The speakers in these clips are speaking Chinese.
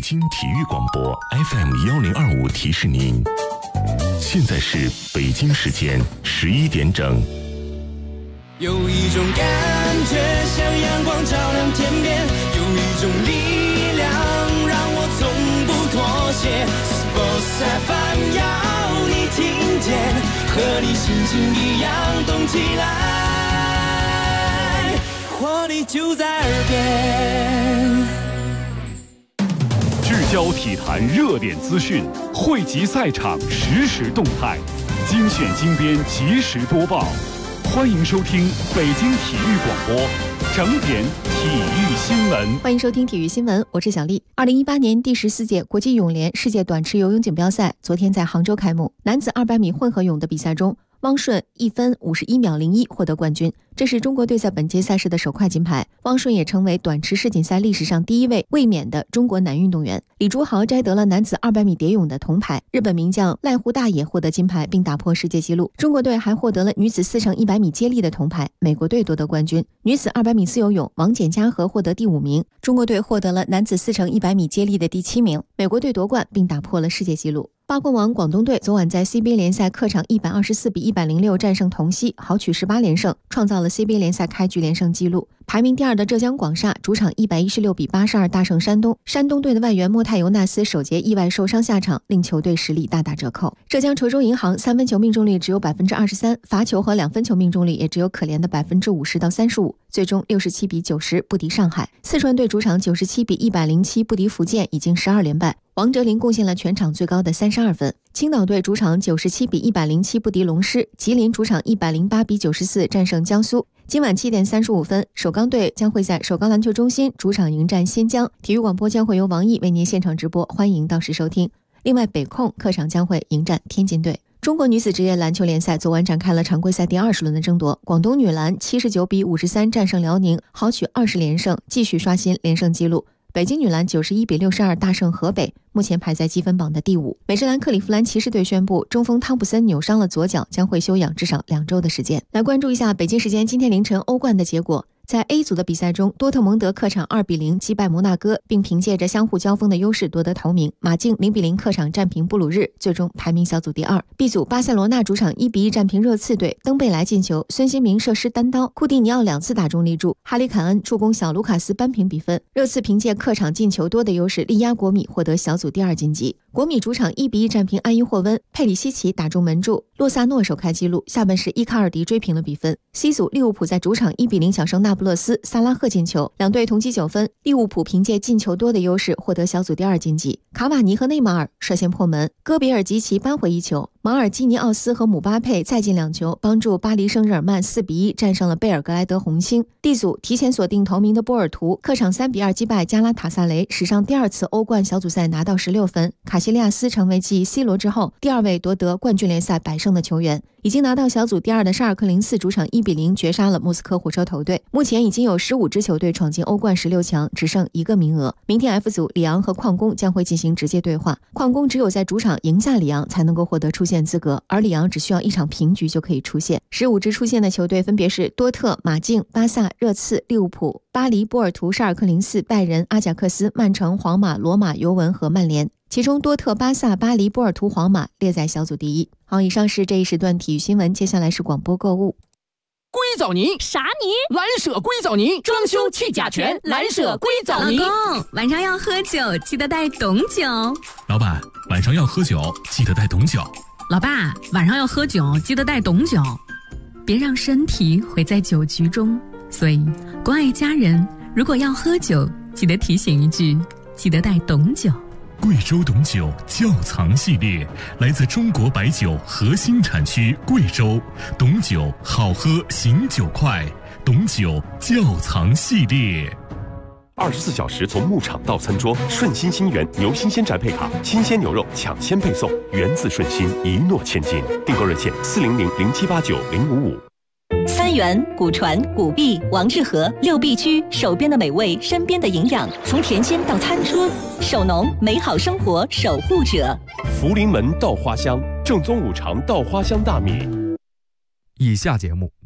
京体育广播 FM1025提示您，现在是北京时间11点整。 有一种感觉像阳光照亮天边，有一种力量让我从不妥协。Sports FM 要你听见，和你心情一样动起来，活力就在耳边。 聚焦体坛热点资讯，汇集赛场实时动态，精选精编及时播报。欢迎收听北京体育广播整点体育新闻。 欢迎收听体育新闻，我是小丽。2018年第14届国际泳联世界短池游泳锦标赛昨天在杭州开幕。男子200米混合泳的比赛中，汪顺1分51秒01获得冠军，这是中国队在本届赛事的首块金牌。汪顺也成为短池世锦赛历史上第一位卫冕的中国男运动员。李竹豪摘得了男子200米蝶泳的铜牌，日本名将濑户大也获得金牌并打破世界纪录。中国队还获得了女子4乘100米接力的铜牌，美国队夺得冠军。女子200米自由泳，王简嘉禾获得第5名，中国队获得了男子4乘100米接力的第7名，美国队夺冠并打破了世界纪录。八冠王广东队昨晚在 CBA 联赛客场124比106战胜同曦，豪取18连胜，创造了 CBA 联赛开局连胜纪录。排名第2的浙江广厦主场116比82大胜山东，山东队的外援莫泰尤纳斯首节意外受伤下场，令球队实力大打折扣。浙江稠州银行3分球命中率只有 23%， 罚球和2分球命中率也只有可怜的 50%到35%，最终67比90不敌上海。四川队主场97比107不敌福建，已经12连败。王哲林贡献了全场最高的32分。青岛队主场97比107不敌龙狮，吉林主场108比94战胜江苏。今晚7点35分，首钢队将会在首钢篮球中心主场迎战新疆。体育广播将会由王毅为您现场直播，欢迎到时收听。另外，北控客场将会迎战天津队。中国女子职业篮球联赛昨晚展开了常规赛第20轮的争夺，广东女篮79比53战胜辽宁，豪取20连胜，继续刷新连胜纪录。北京女篮91比62大胜河北，目前排在积分榜的第5。美职篮克利夫兰骑士队宣布，中锋汤普森扭伤了左脚，将会休养至少2周的时间。来关注一下北京时间今天凌晨欧冠的结果。在 A 组的比赛中，多特蒙德客场2比0击败摩纳哥，并凭借着相互交锋的优势夺得头名。马竞0比0客场战平布鲁日，最终排名小组第2。B 组，巴塞罗那主场1比1战平热刺队，登贝莱进球，孙兴民射失单刀，库蒂尼奥2次打中立柱，哈里凯恩助攻小卢卡斯扳平比分。热刺凭借客场进球多的优势力压国米，获得小组第2晋级。国米主场1比1战平安伊霍温，佩里西奇打中门柱，洛萨诺首开纪录，下半时伊卡尔迪追平了比分。C 组，利物浦在主场1比0小胜那不勒斯，萨拉赫进球，两队同积9分，利物浦凭借进球多的优势获得小组第2晋级。卡瓦尼和内马尔率先破门，戈比尔吉奇扳回1球，马尔基尼奥斯和姆巴佩再进2球，帮助巴黎圣日耳曼4比1战胜了贝尔格莱德红星。D 组，提前锁定头名的波尔图客场3比2击败加拉塔萨雷，史上第2次欧冠小组赛拿到16分。卡西利亚斯成为继 C 罗之后第2位夺得冠军联赛100胜的球员。已经拿到小组第2的沙尔克零4主场1比0绝杀了莫斯科火车头队，目前已经有15支球队闯进欧冠16强，只剩1个名额。明天 F 组，里昂和矿工将会进行直接对话，矿工只有在主场赢下里昂才能够获得出线资格，而里昂只需要1场平局就可以出线。15支出线的球队分别是多特、马竞、巴萨、热刺、利物浦、巴黎、波尔图、沙尔克零4、拜仁、阿贾克斯、曼城、皇马、罗马、尤文和曼联。其中多特、巴萨、巴黎、波尔图、皇马列在小组第1。好，以上是这一时段体育新闻，接下来是广播购物。 硅藻泥啥泥？ 蓝舍硅藻泥，装修去甲醛，蓝舍硅藻泥。 老公，晚上要喝酒，记得带懂酒。 老板，晚上要喝酒，记得带懂酒。 老爸，晚上要喝酒，记得带懂酒。别让身体毁在酒局中。所以，关爱家人，如果要喝酒，记得提醒一句，记得带懂酒。 贵州董酒窖藏系列来自中国白酒核心产区贵州，董酒好喝醒酒快，董酒窖藏系列。 24小时从牧场到餐桌，顺心新源牛新鲜宅配卡，新鲜牛肉抢先配送，源自顺心，一诺千金。订购热线40007890555。 三元、古传、古壁、王致和6必居，手边的美味，身边的营养，从田间到餐桌，手农美好生活守护者。 福临门稻花香，正宗五常稻花香大米。 以下节目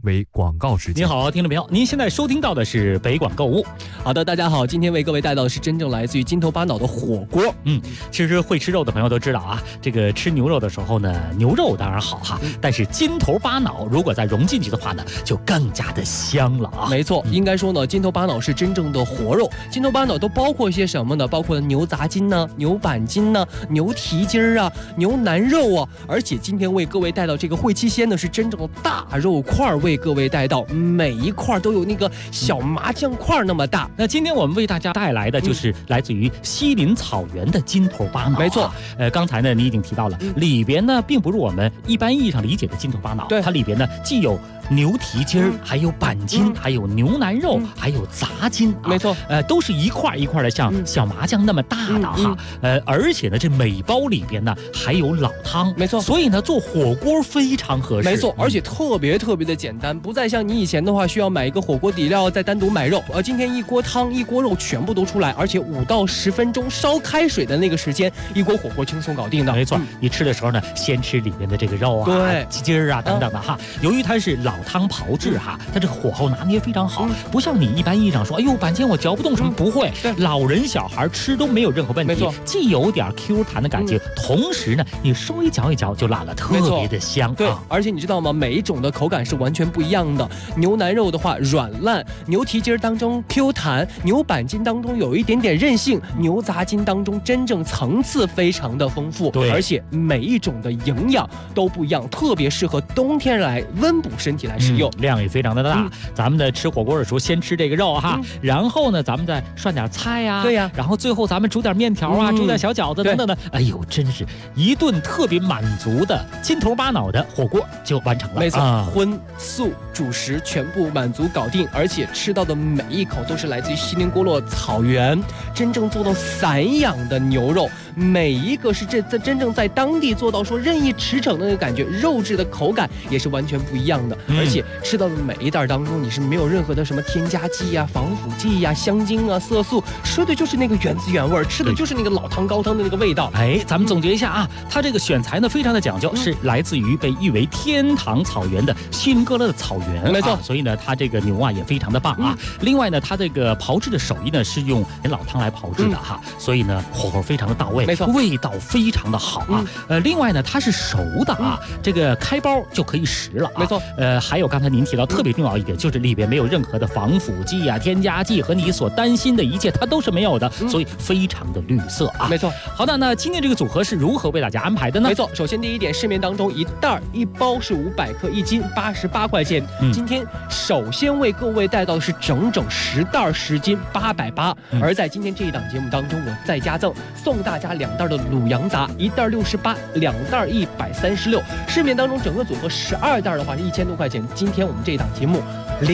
为广告时间。 您好，听众朋友，您现在收听到的是北广购物。 好的，大家好，今天为各位带到的是真正来自于金头巴脑的火锅。 其实会吃肉的朋友都知道啊，这个吃牛肉的时候呢，牛肉当然好哈，但是金头巴脑如果再融进去的话呢，就更加的香了啊。 没错，应该说呢，金头巴脑是真正的活肉。金头巴脑都包括一些什么呢？包括牛杂筋呢、牛板筋呢、牛蹄筋啊、牛腩肉啊。而且今天为各位带到这个烩七鲜呢，是真正的大肉块为各位带到，每一块都有那个小麻酱块那么大。 那今天我们为大家带来的就是来自于西林草原的金头巴脑。 没错， 刚才呢你已经提到了，里边呢并不是我们一般意义上理解的金头巴脑，它里边呢既有牛蹄筋还有板筋，还有牛腩肉，还有杂筋， 没错， 都是一块一块的，像小麻酱那么大的哈，而且呢，这每包里边呢还有老汤， 没错， 所以呢做火锅非常合适， 没错，而且特别的简单，不再像你以前的话需要买一个火锅底料再单独买肉，今天一锅汤一锅肉全部都出来，而且5到10分钟烧开水的那个时间，一锅火锅轻松搞定的。 没错，你吃的时候呢，先吃里面的这个肉啊、 对， 鸡筋啊等等的哈，由于它是老汤炮制哈，它这个火候拿捏非常好，不像你一般意义上说，哎呦，板筋我嚼不动什么，不会，老人小孩吃都没有任何问题， 没错， 既有点 Q 弹的感觉，同时呢，你稍微嚼一嚼就辣了，特别的香。 对，而且你知道吗？每一种的口感是完全不一样的。牛腩肉的话软烂，牛蹄筋当中 Q 弹，牛板筋当中有一点点韧性，牛杂筋当中真正层次非常的丰富， 对， 而且每一种的营养都不一样，特别适合冬天来温补身体来食用， 量也非常的大。咱们在吃火锅的时候，先吃这个肉哈，然后呢，咱们再涮点菜呀， 对呀， 然后最后咱们煮点面条啊，煮点小饺子等等的，哎呦，真是一顿特别满足的金头巴脑的火锅就完成了。 没错，荤素主食全部满足搞定，而且吃到的每一口都是来自于锡林郭勒草原真正做到散养的牛肉，每一个是真正在当地做到说任意驰骋的那个感觉，肉质的口感也是完全不一样的，而且吃到的每一袋当中，你是没有任何的什么添加剂呀、防腐剂呀、香精啊、色素，吃的就是那个原汁原味，吃的就是那个老汤高汤的那个味道。 哎，咱们总结一下啊，它这个选材呢非常的讲究，是来自于被誉为天堂草原的锡林郭勒的草原， 没错， 所以呢，它这个牛啊也非常的棒啊。另外呢，它这个炮制的手艺呢是用老汤来炮制的哈，所以呢火候非常的到位， 没错， 味道非常的好啊。另外呢，它是熟的啊，这个开包就可以食了啊。 没错， 还有刚才您提到特别重要一点，就是里边没有任何的防腐剂啊、添加剂和你所担心的一切，它都是没有的，所以非常的绿色啊。 没错。 好的，那今天这个组合是如何为大家安排的呢？ 没错，首先第一点，市面当中一袋一包是500克，1斤88块钱。今天首先为各位带到的是整10袋10斤880，而在今天这一档节目当中，我再加赠送大家2袋的卤羊杂，1袋68，2袋136。市面当中整个组合12袋的话是1000多块钱，今天我们这一档节目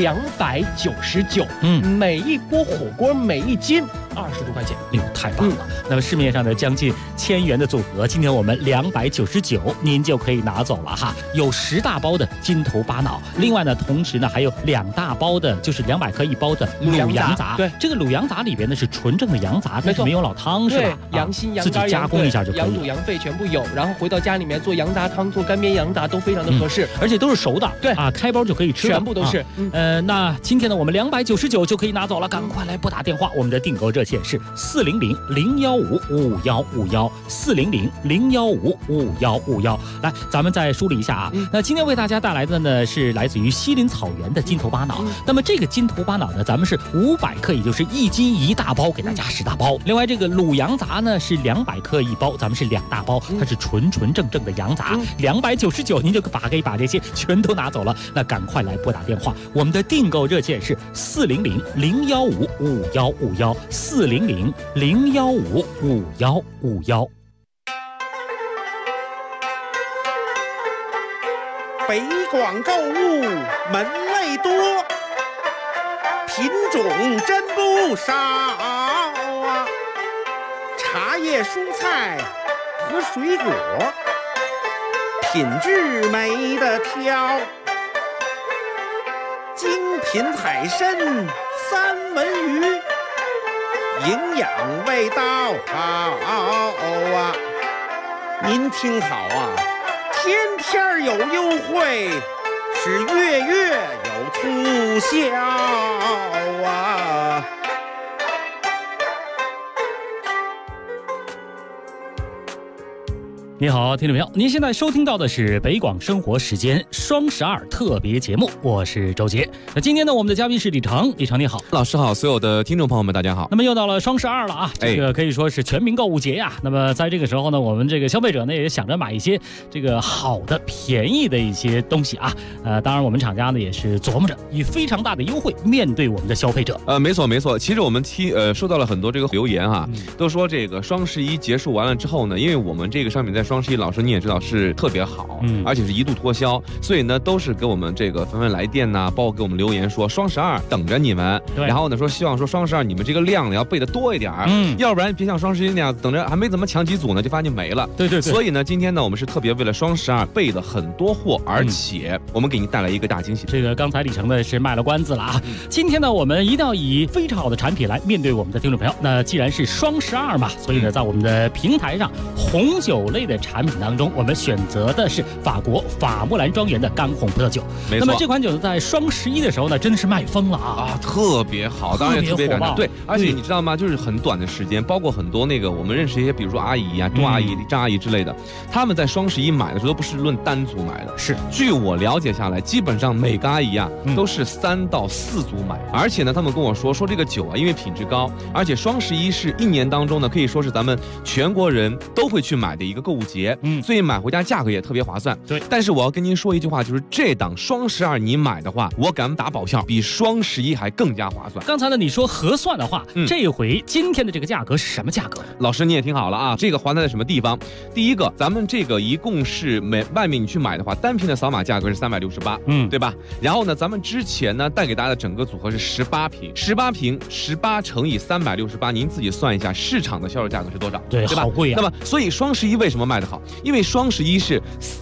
299，每一锅火锅每一斤20多块钱， 哎呦，太棒了！那么市面上的将近1000元的组合，今天我们299，您就可以拿走了哈。有10大包的金头巴脑，另外呢，同时呢还有2大包的，就是200克1包的卤羊杂。 对， 这个卤羊杂里边呢是纯正的羊杂，但是没有老汤是吧？ 羊心、羊自己加工一下就可以了。 羊肚、羊肺全部有，然后回到家里面做羊杂汤、做干煸羊杂都非常的合适， 而且都是熟的。 对啊，开包就可以吃了， 全部都是。 那今天呢，我们299就可以拿走了，赶快来拨打电话，我们的订购热线是400-015-5151，400-015-5151。来，咱们再梳理一下啊。那今天为大家带来的呢是来自于锡林草原的金头巴脑。那么这个金头巴脑呢，咱们是500克，也就是1斤1大包，给大家10大包。另外这个卤羊杂呢是200克1包，咱们是2大包，它是纯正的羊杂，299，您就把这些全都拿走了。那赶快来拨打电话，我们的订购热线是400-015-5151，400-015-5151。 北广购物门类多，品种真不少啊！茶叶、蔬菜和水果，品质没得挑。精品海参、三文鱼，营养味道好啊！您听好啊！天天有优惠，是月月笑啊。 你好，听众朋友，您现在收听到的是北广生活时间双12特别节目，我是周杰。那今天呢，我们的嘉宾是李成，李成你好， 老师好，所有的听众朋友们大家好。 那么又到了双12了啊，这个可以说是全民购物节呀。那么在这个时候呢，我们这个消费者呢也想着买一些这个好的、便宜的一些东西啊。当然我们厂家呢也是琢磨着以非常大的优惠面对我们的消费者。 没错没错，其实我们收到了很多这个留言哈，都说这个双11结束完了之后呢，因为我们这个商品在双11，老师你也知道是特别好，而且是一度脱销，所以呢都是给我们这个纷纷来电呐，包括给我们留言说双12等着你们，然后呢说希望说双12你们这个量呢要备的多一点，要不然别像双11那样等着还没怎么抢几组呢就发现没了。 对， 所以呢今天呢我们是特别为了双12备了很多货，而且我们给您带来一个大惊喜。 这个刚才李成呢是卖了关子了啊，今天呢我们一定要以非常好的产品来面对我们的听众朋友。那既然是双12嘛，所以呢在我们的平台上红酒类的产品当中，我们选择的是法国法穆兰庄园的干红葡萄酒。 没错， 那么这款酒呢，在双11的时候呢，真的是卖疯了啊， 特别好，当然也特别感动。对，而且你知道吗？就是很短的时间，包括很多那个我们认识一些，比如说阿姨啊、钟阿姨、张阿姨之类的，他们在双11买的时候都不是论单组买的， 是据我了解下来，基本上每个阿姨啊都是3到4组买，而且呢，他们跟我说这个酒啊，因为品质高，而且双11是1年当中呢，可以说是咱们全国人都会去买的一个购物节，所以买回家价格也特别划算。 对， 但是我要跟您说一句话，就是这档双12你买的话，我敢打保票，比双11还更加划算。 刚才呢你说合算的话，这一回今天的这个价格是什么价格？ 老师你也听好了啊，这个划算在什么地方？第一个，咱们这个一共是外面你去买的话，单瓶的扫码价格是368，对吧？然后呢，咱们之前呢带给大家的整个组合是18瓶，18乘以368，您自己算一下市场的销售价格是多少？ 对吧？ 好贵啊。 那么所以双11为什么卖得好？因为双11是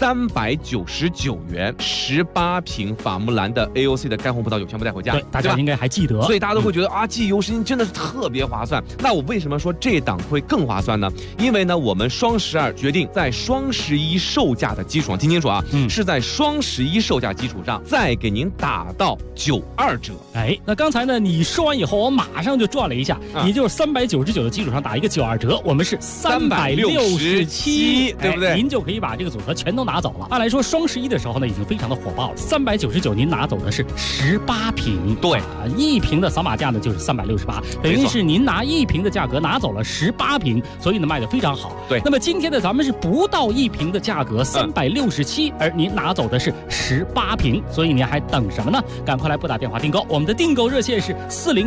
399元，18瓶法穆兰的 AOC 的干红葡萄酒全部带回家， 对，大家应该还记得， 所以大家都会觉得啊，记忆犹新，真的是特别划算。那我为什么说这档会更划算呢？因为呢，我们双12决定在双11售价的基础上，听清楚啊，是在双11售价基础上再给您打到92折。 那刚才呢你说完以后，我马上就转了一下，也就是399的基础上打一个92折，我们是367， 对不对？ 您就可以把这个组合全都拿走了。按来说双11的时候呢，已经非常的火爆了，399您拿走的是18瓶， 对 ，1瓶的扫码价呢就是368，等于是您拿1瓶的价格拿走了18瓶，所以呢卖得非常好。 对， 那么今天呢咱们是不到1瓶的价格367，而您拿走的是18瓶，所以您还等什么呢？赶快来拨打电话订购，我们的订购热线是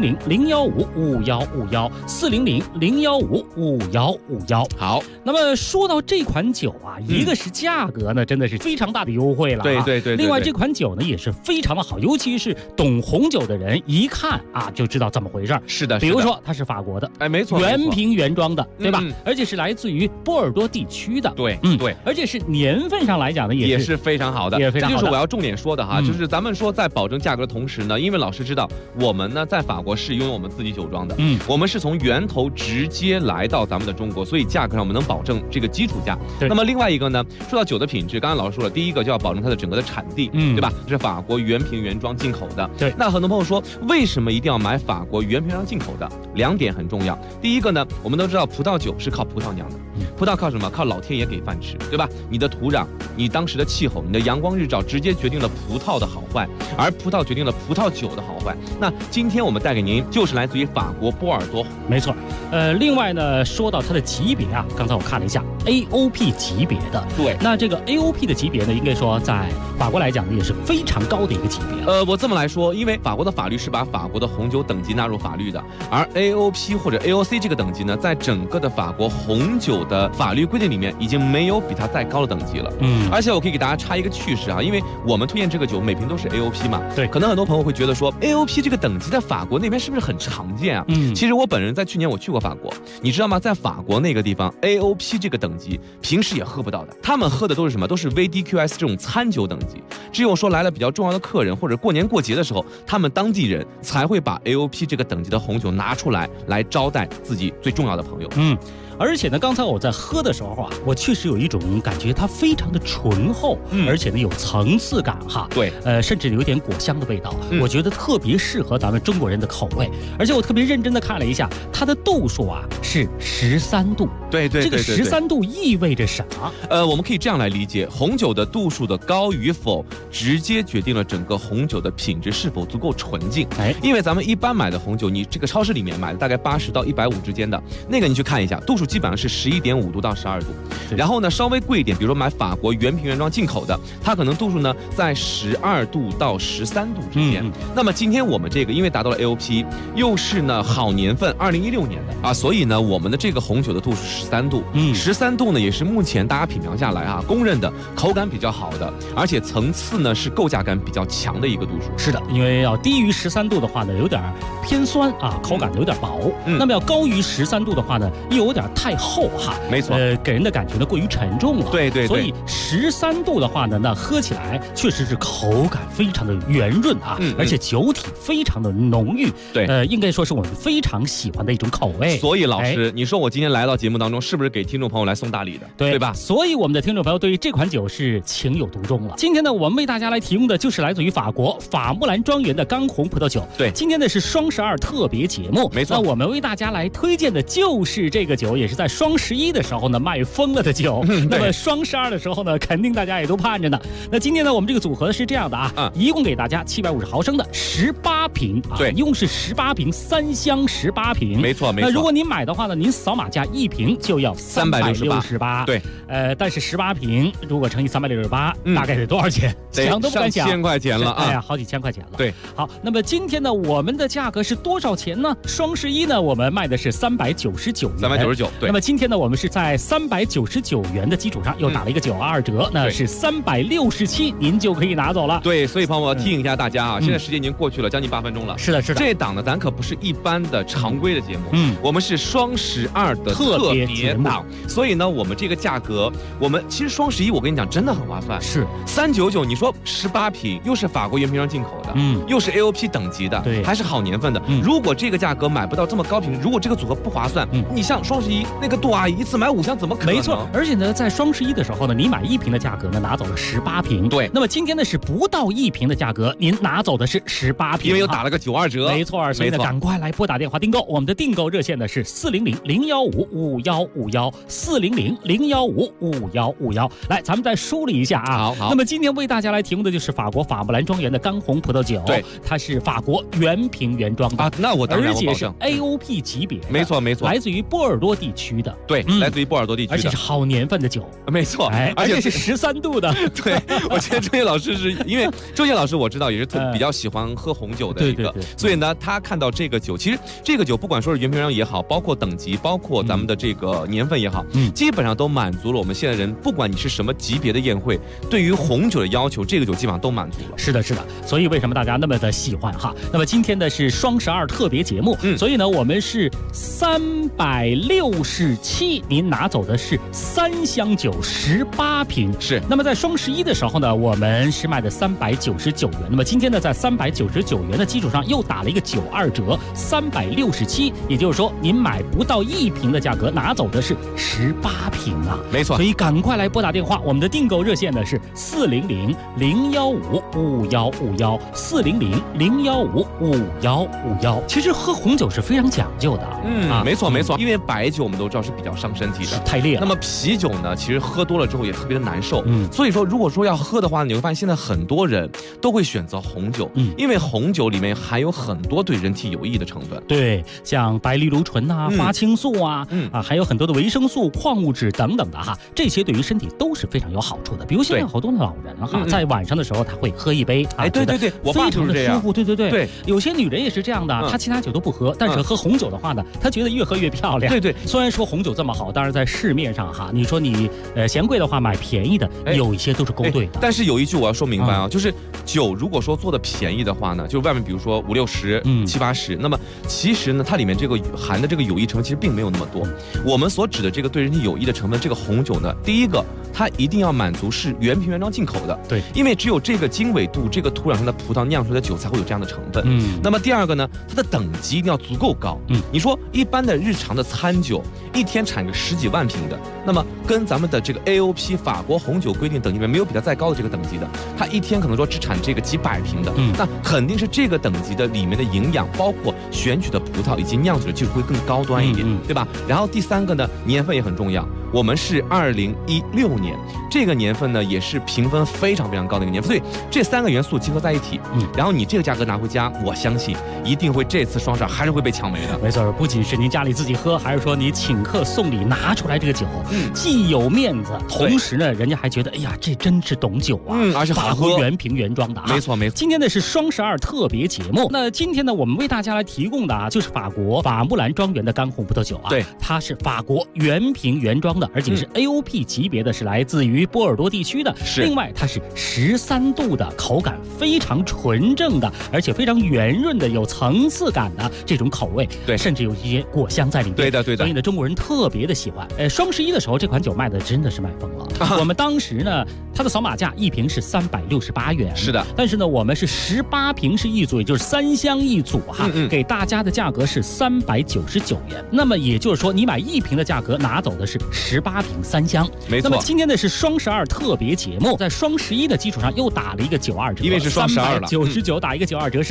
400-015-5151，400-015-5151。 好， 那么说到这款酒啊，一个是价格呢真的是非常大的优惠了， 对。 另外这款酒呢也是非常的好，尤其是懂红酒的人一看啊就知道怎么回事。 是的， 比如说它是法国的， 没错， 原瓶原装的，对吧？而且是来自于波尔多地区的， 对， 而且是年份上来讲呢也是非常好的， 也非常好的。 这就是我要重点说的哈，就是咱们说在保证价格的同时呢，因为老师知道我们呢在法国是拥有我们自己酒庄的，我们是从源头直接来到咱们的中国，所以价格上我们能保证这个基础价。那么另外一个呢，说到酒的品质，刚才老师说了，第一个就要保证它的整个的产地，对吧？这是法国原瓶原装进口的。 对， 那很多朋友说，为什么一定要买法国原瓶原装进口的？2点很重要。第一个呢，我们都知道葡萄酒是靠葡萄酿的，葡萄靠什么？靠老天爷给饭吃，对吧？你的土壤、你当时的气候、你的阳光日照，直接决定了葡萄的好坏，而葡萄决定了葡萄酒的好坏。那今天我们带给您就是来自于法国波尔多， 没错。另外呢，说到它的级别啊，刚才我看了一下 AOP 级别的， 对， 那这个 AOP 的级别呢，应该说在法国来讲呢，也是非常高的一个级别。 我这么来说，因为法国的法律是把法国的红酒等级纳入法律的，而 AOP 或者 AOC 这个等级呢，在整个的法国红酒的法律规定里面，已经没有比它再高的等级了。而且我可以给大家插一个趣事啊，因为我们推荐这个酒每瓶都是 AOP 嘛， 对， 可能很多朋友会觉得说 AOP 这个等级在法国那边是不是很常见啊？其实我本人在去年我去过法国，你知道吗？在法国那个地方 AOP 这个等级平时也喝不到的，他们喝的都是什么？都是 VDQS 这种餐酒等级，只有说来了比较重要的客人或者过年过节的时候，他们当地人才会把 AOP 这个等级的红酒拿出来招待自己最重要的朋友。 而且呢，刚才我在喝的时候啊，我确实有一种感觉，它非常的醇厚，而且呢有层次感哈。 对， 甚至有点果香的味道，我觉得特别适合咱们中国人的口味。而且我特别认真的看了一下，它的度数啊是13度。 对， 这个13度意味着啥？ 我们可以这样来理解，红酒的度数的高与否，直接决定了整个红酒的品质是否足够纯净。因为咱们一般买的红酒，你这个超市里面买的大概80到150之间的那个，你去看一下，度数基本上是11.5度到12度。然后呢，稍微贵一点，比如说买法国原瓶原装进口的，它可能度数呢在12度到13度之间。那么今天我们这个因为达到了 AOP， 又是呢好年份2016年的啊，所以呢我们的这个红酒的度数13度，13度呢也是目前大家品尝下来啊公认的口感比较好的，而且层次呢是构架感比较强的一个度数。 是的，因为要低于13度的话呢，有点偏酸啊，口感有点薄。那么要高于13度的话呢，又有点太厚哈。 没错， 给人的感觉呢过于沉重了。 对， 所以13度的话呢，那喝起来确实是口感非常的圆润啊，而且酒体非常的浓郁。 对， 应该说是我们非常喜欢的一种口味。 所以老师，你说我今天来到节目当中，是不是给听众朋友来送大礼的？对吧？ 所以我们的听众朋友对于这款酒是情有独钟了。今天呢，我们为大家来提供的就是来自于法国法木兰庄园的干红葡萄酒。 对， 今天呢是双12特别节目， 没错。 那我们为大家来推荐的就是这个酒，也是在双11的时候呢卖疯了的酒。那么双12的时候呢，肯定大家也都盼着呢。那今天呢，我们这个组合是这样的啊，一共给大家750毫升的18瓶啊， 对， 一共是18瓶，3箱18瓶， 没错。 那如果您买的话呢，您扫码价1瓶就要368， 对， 但是18瓶如果乘以368，大概得多少钱？想都不敢想， 上千块钱了啊！ 哎呀，好几千块钱了。 对， 好，那么今天呢，我们的价格是多少钱呢？双11呢，我们卖的是399元 ，399。对， 那么今天呢，我们是在399元的基础上又打了一个92折，那是367，您就可以拿走了。 对，所以朋友们，我提醒一下大家啊，现在时间已经过去了将近8分钟了。 是的。 这档呢，咱可不是一般的常规的节目，我们是双12的特别档，所以呢，我们这个价格，我们其实双11，我跟你讲，真的很划算， 是 399，你说18瓶，又是法国原瓶装进口的，又是 AOP 等级的， 对， 还是好年份的。如果这个价格买不到这么高频，如果这个组合不划算，你像双11那个杜阿姨一次买5箱，怎么可能？ 没错，而且呢，在双11的时候呢，你买1瓶的价格呢，拿走了18瓶。 对， 那么今天呢是不到1瓶的价格，您拿走的是18瓶， 因为又打了个92折。 没错，所以呢，赶快来拨打电话订购。我们的订购热线呢是400-015-5151，400-015-5151。来，咱们再梳理一下啊。 好。 那么今天为大家来提供的就是法国法木兰庄园的干红葡萄酒， 对， 它是法国原瓶原装的啊，那我当然而且是 AOP 级别， 没错， 来自于波尔多地区的， 对，来自于波尔多地区的， 而且是好年份的酒， 没错， 而且是13度的。 对，我觉得周烨老师是因为周烨老师我知道也是比较喜欢喝红酒的一个，所以呢，他看到这个酒，其实这个酒不管说是原瓶装也好，包括等级，包括咱们的这个年份也好，基本上都满足了我们现在人，不管你是什么级别的宴会，对于红酒的要求，这个酒基本上都满足了。 是的，所以为什么大家那么的喜欢哈？那么今天的是双12特别节目，所以呢，我们是367，您拿走的是3箱酒18瓶。 是。 那么在双11的时候呢，我们是卖的399元。那么今天呢，在399元的基础上又打了一个92折，367，也就是说您买不到1瓶的价格，拿走的是18瓶啊。 没错。 所以赶快来拨打电话，我们的订购热线呢是400-015-5151，400-015-5151。其实喝红酒是非常讲究的， 没错，因为白酒我们都知道是比较伤身体的， 太烈了。 那么啤酒呢，其实喝多了之后也特别的难受，所以说如果说要喝的话，你会发现现在很多人都会选择红酒，因为红酒里面含有很多对人体有益的成分， 对，像白藜芦醇啊、花青素啊，还有很多的维生素、矿物质等等的哈，这些对于身体都是非常有好处的。比如现在好多的老人哈，在晚上的时候他会喝一杯， 对，我爸就是这样， 非常的舒服，对，有些女人也是这样的，她其他酒都不喝，但是喝红酒的话呢，她觉得越喝越漂亮。 对， 虽然说红酒这么好，当然在市面上哈，你说你嫌贵的话买便宜的，有一些都是勾兑的。 但是有一句我要说明白啊，就是酒如果说做的便宜的话呢，就外面比如说50、60、70、80，那么其实呢，它里面这个含的这个有益成分其实并没有那么多。我们所指的这个对人体有益的成分，这个红酒呢，第一个它一定要满足是原瓶原装进口的。 对， 因为只有这个经纬度、这个土壤上的葡萄酿出来的酒才会有这样的成分。那么第二个呢，它的等级一定要足够高。你说一般的日常的餐酒，一天产个10几万瓶的，那么跟咱们的这个 AOP 法国红酒规定等级里面没有比它再高的这个等级的，它一天可能说只产这个几百瓶的，那肯定是这个等级的里面的营养，包括选取的葡萄以及酿酒的技术会更高端一点，对吧？然后第三个呢，年份也很重要。我们是2016年，这个年份呢也是评分非常非常高的一个年份，所以这3个元素集合在一起，然后你这个价格拿回家，我相信一定会这次双12还是会被抢没的。 没错，不仅是您家里自己喝，还是说你请客送礼拿出来这个酒，既有面子，同时呢，人家还觉得哎呀，这真是懂酒啊， 而且好喝， 原瓶原装的啊。 没错没错。 今天呢是双12特别节目，那今天呢我们为大家来提供的啊，就是法国法穆兰庄园的干红葡萄酒啊， 对， 它是法国原瓶原装的，而且是 AOP 级别的，是来自于波尔多地区的。另外它是13度的，口感非常纯正的，而且非常圆润的，有层次感的这种口味， 对， 甚至有一些果香在里面。 对的对的。 所以呢，中国人特别的喜欢。双11的时候，这款酒卖的真的是卖疯了。我们当时呢，它的扫码价一瓶是368元， 是的。 但是呢，我们是18瓶是一组，也就是3箱一组哈，给大家的价格是399元。那么也就是说，你买1瓶的价格拿走的是18瓶3箱。 没错。 那么今天呢是双12特别节目，在双11的基础上又打了一个92折， 因为是双12了 ，99打一个92折是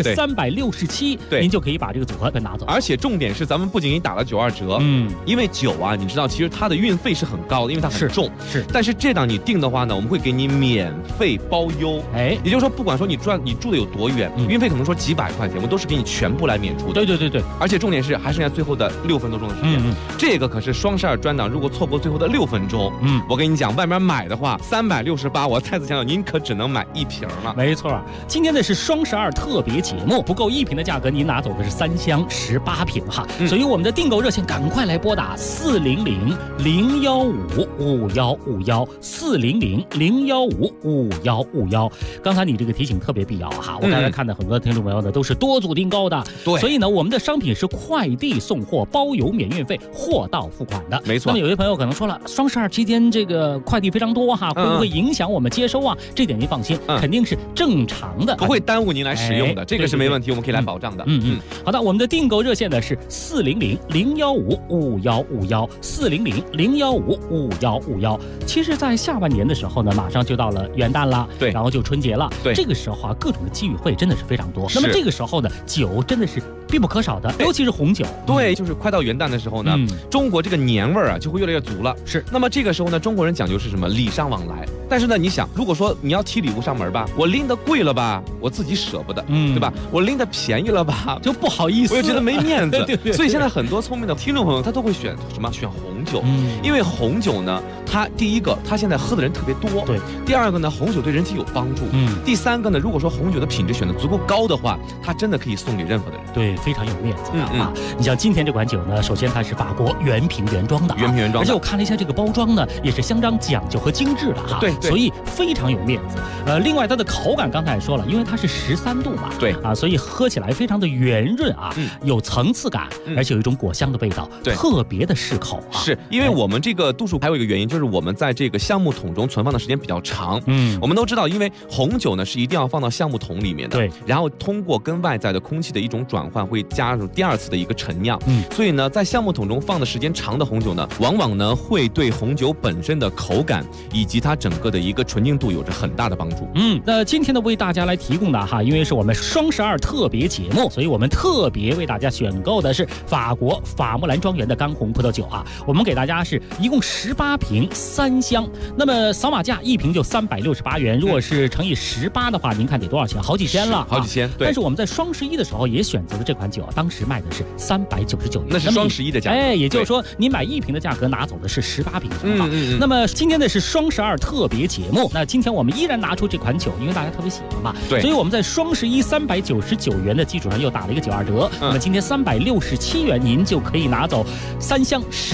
367， 对， 您就可以把这个组合给拿走。 而且重点是，咱们不仅给你打了92折，因为酒啊，你知道其实它的运费是很高的，因为它很重， 是。 但是这档你订的话呢，我们会给你免费包邮，也就是说，不管说你住的有多远，运费可能说几百块钱，我们都是给你全部来免除的。 对。 而且重点是还剩下最后的6分多钟的时间，这个可是双12专档，如果错过最后的6分钟，我跟你讲，外面买的话368，我再次强调，您可只能买1瓶了。 没错，今天的是双12特别节目，不够1瓶的价格，您拿走的是3箱18瓶哈。所以我们的订购热线赶快来拨打400-015-5151，400-015-5151。刚才你这个提醒特别必要哈，我刚才看到很多听众朋友呢都是多组订购的，对，所以呢我们的商品是快递送货，包邮免运费，货到付款的。 没错。 那么有些朋友可能说了，双12期间这个快递非常多哈，会不会影响我们接收啊？这点您放心，肯定是正常的， 不会耽误您来使用的，这个是没问题，我们可以来保障的。 好的，我们的订购热线呢是400-015-5151，400-015-5151。其实，在下半年的时候呢，马上就到了元旦了， 对， 然后就春节了， 对， 这个时候啊，各种的机遇会真的是非常多。那么这个时候呢，酒真的是必不可少的，尤其是红酒。 对，就是快到元旦的时候呢，中国这个年味儿啊就会越来越足了。 是。 那么这个时候呢，中国人讲究是什么？礼尚往来。但是呢，你想，如果说你要提礼物上门吧，我拎得贵了吧，我自己舍不得，对吧？我拎得便宜了吧， 就不好意思， 我又觉得没面子。 对。 所以现在很多聪明的听众朋友，他都会选什么？选红酒。因为红酒呢，它第一个，它现在喝的人特别多。 对。 第二个呢，红酒对人体有帮助。第三个呢，如果说红酒的品质选得足够高的话，它真的可以送给任何的人。 对，非常有面子的啊！你像今天这款酒呢，首先它是法国原瓶原装的，而且我看了一下这个包装呢，也是相当讲究和精致的哈。 对。 所以非常有面子。另外它的口感刚才也说了，因为它是13度嘛， 对啊，所以喝起来非常的圆润啊，有层次感，而且有一种果香的味道，特别的适口啊。 是因为我们这个度数还有一个原因，就是我们在这个橡木桶中存放的时间比较长。我们都知道，因为红酒呢是一定要放到橡木桶里面的， 对， 然后通过跟外在的空气的一种转换，会加入第2次的一个陈酿。所以呢，在橡木桶中放的时间长的红酒呢，往往呢会对红酒本身的口感以及它整个的一个纯净度有着很大的帮助。 那今天呢为大家来提供的哈，因为是我们双12特别节目，所以我们特别为大家选购的是法国法穆兰庄园的干红葡萄酒啊。我们给大家是一共18瓶3箱，那么扫码价1瓶就368元，如果是乘以18的话，您看得多少钱？好几千了， 好几千。对。 但是我们在双11的时候也选择了这款酒，当时卖的是399元， 那是双11的价格。 也就是说你买1瓶的价格拿走的是18瓶。那么今天的是双12特别节目，那今天我们依然拿出这款酒，因为大家特别喜欢嘛， 对， 所以我们在双11 399元的基础上又打了一个92折，那么今天367元，您就可以拿走3箱18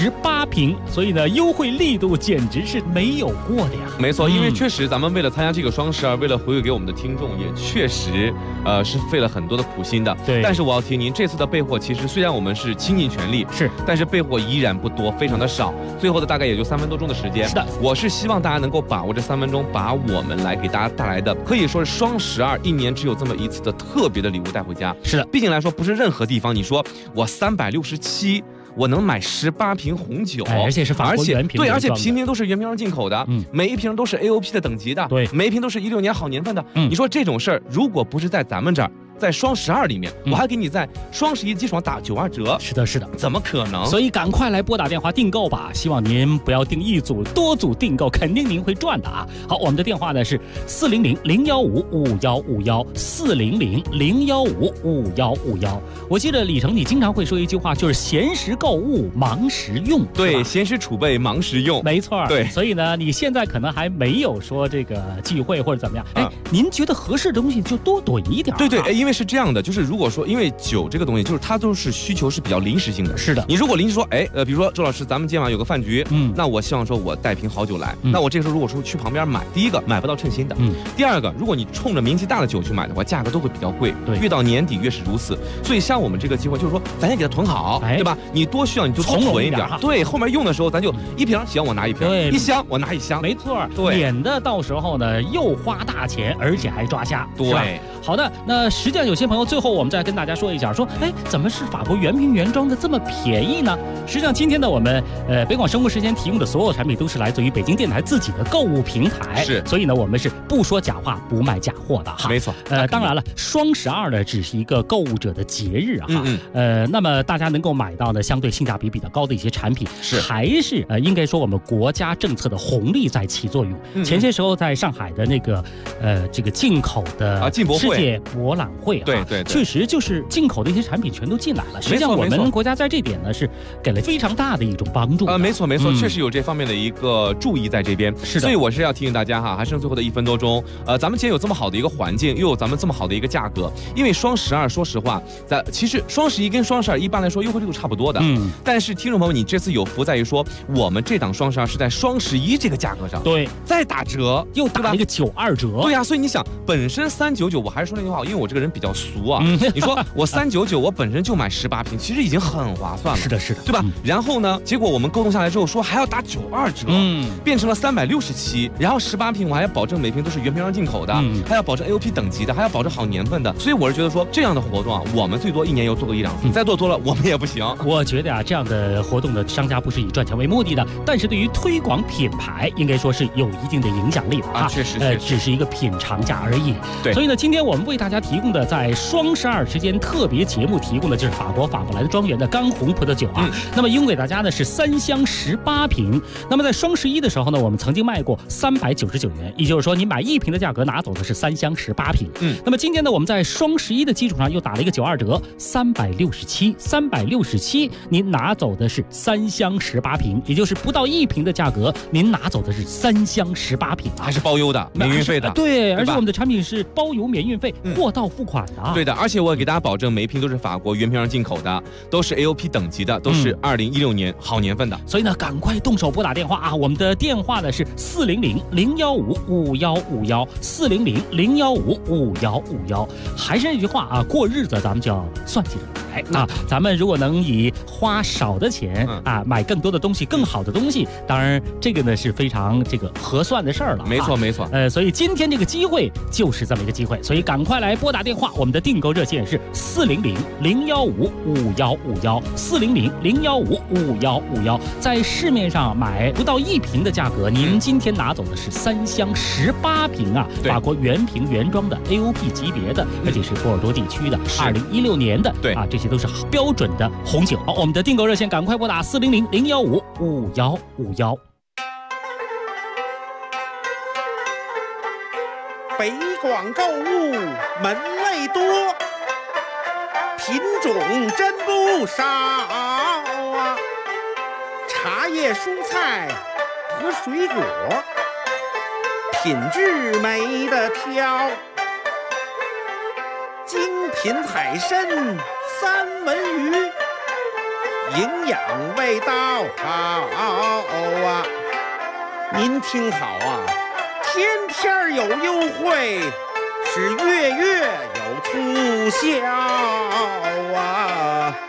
18瓶，所以呢，优惠力度简直是没有过的呀。 没错，因为确实咱们为了参加这个双12，为了回馈给我们的听众，也确实是费了很多的苦心的。 对， 但是我要提您，这次的备货其实虽然我们是倾尽全力， 是，但是备货依然不多，非常的少，最后的大概也就3分多钟的时间。 是的， 我是希望大家能够把握这3分钟，把我们来给大家带来的可以说是双12一年只有这么一次的特别的礼物带回家。 是的， 毕竟来说不是任何地方你说我367。我能买18瓶红酒， 而且是法国原瓶， 对，而且瓶瓶都是原瓶进口的，每一瓶都是 AOP 的等级的， 对， 每一瓶都是16年好年份的。你说这种事儿，如果不是在咱们这儿，在双12里面，我还给你在双11基础上打92折。 是的，是的， 怎么可能？ 所以赶快来拨打电话订购吧！希望您不要订一组，多组订购，肯定您会赚的啊！好，我们的电话呢是400-015-5151，400-015-5151。我记得李成，你经常会说一句话，就是闲时购物，忙时用。 对，闲时储备，忙时用。 没错， 对。 所以呢，你现在可能还没有说这个聚会或者怎么样，您觉得合适的东西就多囤一点。 对，因为是这样的，就是如果说，因为酒这个东西，就是它都是需求是比较临时性的。 是的， 你如果临时说，比如说周老师，咱们今晚有个饭局，那我希望说我带瓶好酒来，那我这个时候如果说去旁边买，第一个买不到称心的，第二个，如果你冲着名气大的酒去买的话，价格都会比较贵， 对， 越到年底越是如此。所以像我们这个机会，就是说咱先给它囤好，对吧？你多需要你就多囤一点，对，后面用的时候咱就一瓶行我拿一瓶，一箱我拿一箱， 没错， 对， 免得到时候呢又花大钱，而且还抓瞎， 对。 好的，那实际上有些朋友最后我们再跟大家说一下，说怎么是法国原瓶原装的这么便宜呢？实际上今天呢，我们北广生活时间提供的所有产品都是来自于北京电台自己的购物平台， 是， 所以呢我们是不说假话不卖假货的哈。 没错， 当然了，双12呢只是一个购物者的节日啊，那么大家能够买到呢相对性价比比较高的一些产品， 是还是应该说我们国家政策的红利在起作用。前些时候在上海的那个这个进口的世界博览会， 对， 确实就是进口的一些产品全都进来了。实际上我们国家在这点呢是给了非常大的一种帮助。 没错，确实有这方面的一个注意在这边。 是的， 所以我是要提醒大家哈，还剩最后的1分多钟，咱们既然有这么好的一个环境，又有咱们这么好的一个价格，因为双12说实话，其实双11跟双12一般来说优惠力度差不多的，但是听众朋友，你这次有福在于说，我们这档双12是在双11这个价格上， 对， 再打折， 又打了一个92折， 对呀，所以你想，本身399，我还是说那句话，因为我这个人比较俗啊，你说我399，我本身就买18瓶，其实已经很划算了， 是的， 对吧？然后呢，结果我们沟通下来之后说还要打92折，变成了367，然后18瓶我还要保证每瓶都是原瓶上进口的，还要保证 AOP 等级的，还要保证好年份的，所以我是觉得说这样的活动啊，我们最多1年又做个1-2次，再做多了我们也不行。 我觉得啊，这样的活动的商家不是以赚钱为目的的，但是对于推广品牌，应该说是有一定的影响力的啊。 确实， 只是一个品尝价而已。 对， 所以呢，今天我们为大家提供的在双12时间特别节目提供的就是法国法布莱德庄园的干红葡萄酒啊。那么用给大家呢是3箱18瓶。那么在双11的时候呢，我们曾经卖过399元，也就是说你买1瓶的价格拿走的是3箱18瓶。那么今天呢，我们在双11的基础上又打了一个92折，367，您拿走的是3箱18瓶，也就是不到1瓶的价格，您拿走的是3箱18瓶， 还是包邮的，免运费的。 对，而且我们的产品是包邮免运费，货到付款的。 对的，而且我给大家保证，每一瓶都是法国原瓶上进口的，都是 AOP 等级的，都是2016年好年份的。 所以呢，赶快动手拨打电话啊！我们的电话呢是400-015-5151，400-015-5151。还是那句话啊，过日子咱们就要算计着来啊！咱们如果能以花少的钱啊买更多的东西，更好的东西，当然这个呢是非常这个合算的事儿了。 没错。 所以今天这个机会就是这么一个机会，所以赶快来拨打电话，我们的订购热线是400-015-5151，400-015-5151。在市面上买不到1瓶的价格，您今天拿走的是3箱18瓶啊，法国原瓶原装的 AOP 级别的，而且是波尔多地区的2016年的， 对啊，这些都是标准的红酒。好，我们的订购热线赶快拨打400-015-5151。 北广购物门类多，品种真不少啊！茶叶、蔬菜和水果，品质没得挑。精品海参、三文鱼， 营养味道好啊。您听好啊，天天有优惠，是月月有促销啊。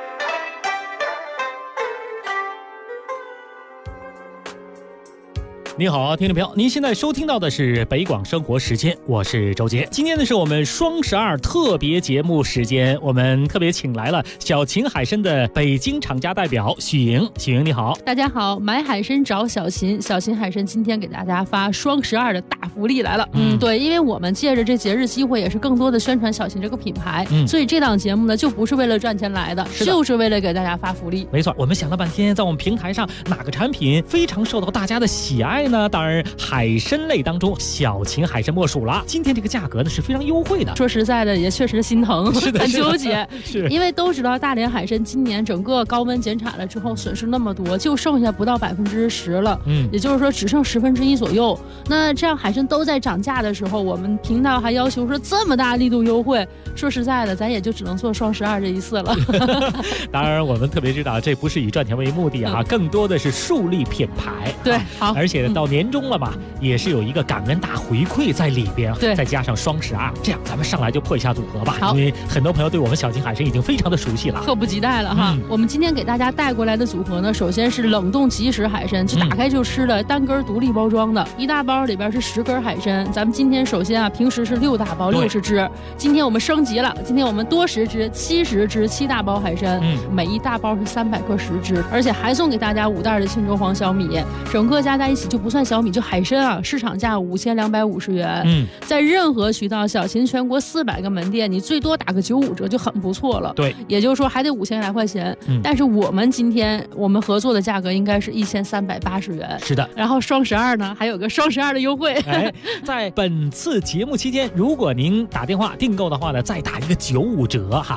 你好，听众朋友，您现在收听到的是北广生活时间，我是周杰。今天呢是我们双12特别节目时间，我们特别请来了小秦海参的北京厂家代表许莹。许莹你好。 大家好，买海参找小秦，小秦海参今天给大家发双12的大福利来了。对，因为我们借着这节日机会，也是更多的宣传小秦这个品牌，所以这档节目呢就不是为了赚钱来的，就是为了给大家发福利。 没错，我们想了半天，在我们平台上哪个产品非常受到大家的喜爱呢？当然海参类当中小秦海参莫属了。今天这个价格呢是非常优惠的， 说实在的也确实心疼，很纠结。 是因为都知道大连海参今年整个高温减产了之后损失那么多，就剩下不到10%了，也就是说只剩1/10左右。那这样海参都在涨价的时候，我们频道还要求说这么大力度优惠，说实在的咱也就只能做双12这一次了。 当然我们特别知道这不是以赚钱为目的啊，更多的是树立品牌。 对，好， 而且到年终了嘛，也是有一个感恩大回馈在里边， 对， 再加上双12，这样咱们上来就破一下组合吧。 好， 因为很多朋友对我们小秦海参已经非常的熟悉了， 迫不及待了哈。我们今天给大家带过来的组合呢，首先是冷冻即食海参，就打开就吃的，单根独立包装的，一大包里边是10根海参。咱们今天首先啊，平时是6大包60只，今天我们升级了，今天我们多10只70只7大包海参，每一大包是300克10只，而且还送给大家5袋的沁州黄小米，整个加在一起就不算小米，就海参啊，市场价5250元。在任何渠道，小秦全国400个门店，你最多打个95折就很不错了。 对， 也就是说还得5000来块钱。但是我们今天我们合作的价格应该是1380元。 是的， 然后双12呢还有个双12的优惠。 在本次节目期间，如果您打电话订购的话呢，再打一个95折哈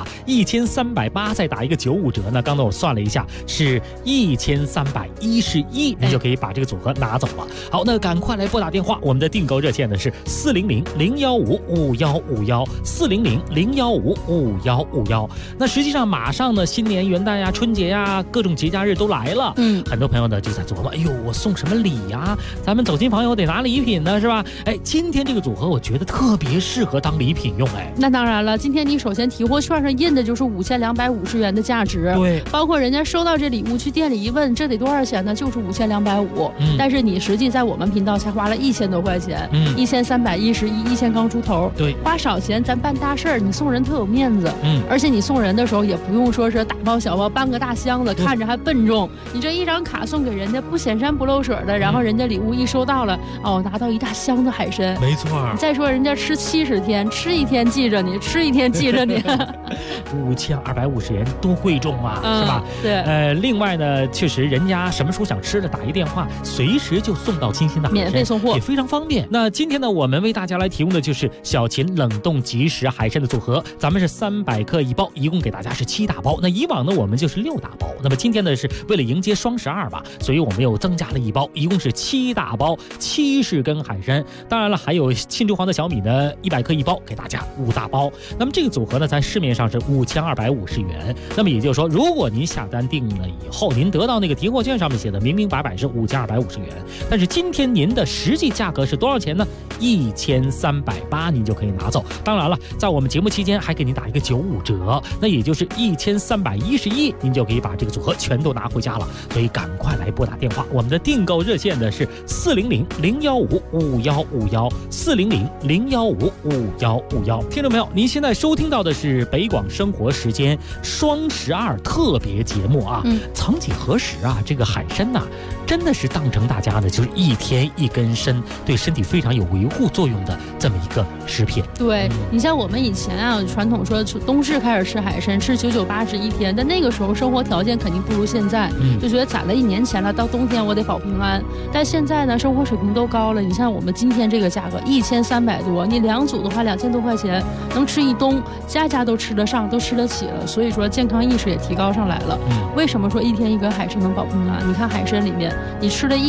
，1380再打一个95折呢，刚才我算了一下是1311，您就可以把这个组合拿走了。好，那赶快来拨打电话，我们的订购热线呢是400-015-5151，400-015-5151。那实际上马上呢，新年元旦呀、春节呀，各种节假日都来了。很多朋友呢就在琢磨，哎呦，我送什么礼呀？咱们走亲访友得拿礼品呢，是吧？今天这个组合我觉得特别适合当礼品用。 那当然了，今天你首先提货券上印的就是5250元的价值， 对， 包括人家收到这礼物去店里一问，这得多少钱呢？就是5250，但是你实际在我们频道才花了1000多块钱，1311，1000刚出头， 对， 花少钱咱办大事儿，你送人特有面子，而且你送人的时候也不用说是大包小包搬个大箱子，看着还笨重，你这一张卡送给人家不显山不漏水的，然后人家礼物一收到了，拿到一大箱子海参， 没错。 再说人家吃70天，吃一天记着你，吃一天记着你 ，5250元多贵重啊，是吧？ 对， 另外呢，确实人家什么时候想吃的，打一电话，随时就送到清新的海参， 免费送货， 也非常方便。那今天呢，我们为大家来提供的就是小秦冷冻即食海参的组合，咱们是300克一包，一共给大家是7大包。那以往呢，我们就是6大包。那么今天呢，是为了迎接双12吧，所以我们又增加了一包，一共是7大包，70根海参。当然了，还有沁州黄的小米呢，100克一包，给大家5大包。那么这个组合呢，在市面上是5250元。那么也就是说，如果您下单定了以后，您得到那个提货券上面写的明明白白是5250元，但是今天您的实际价格是多少钱呢？1380，您就可以拿走。当然了，在我们节目期间还给您打一个95折，那也就是1311，您就可以把这个组合全都拿回家了。所以赶快来拨打电话，我们的订购热线呢是400-015-5151，400-015-5151。听众朋友，您现在收听到的是北广生活时间双12特别节目啊。曾几何时啊，这个海参呐，真的是当成大家的就是一天一根参，对身体非常有维护作用的这么一个食品。 对，你像我们以前啊，传统说冬至开始吃海参，吃9980一天，但那个时候生活条件肯定不如现在，就觉得攒了1年钱了，到冬天我得保平安。但现在呢，生活水平都高了，你像我们今天这个价格1300多，你2组的话2000多块钱，能吃一冬，家家都吃得上，都吃得起了。所以说健康意识也提高上来了。为什么说一天一根海参能保平安？你看海参里面，你吃了一口，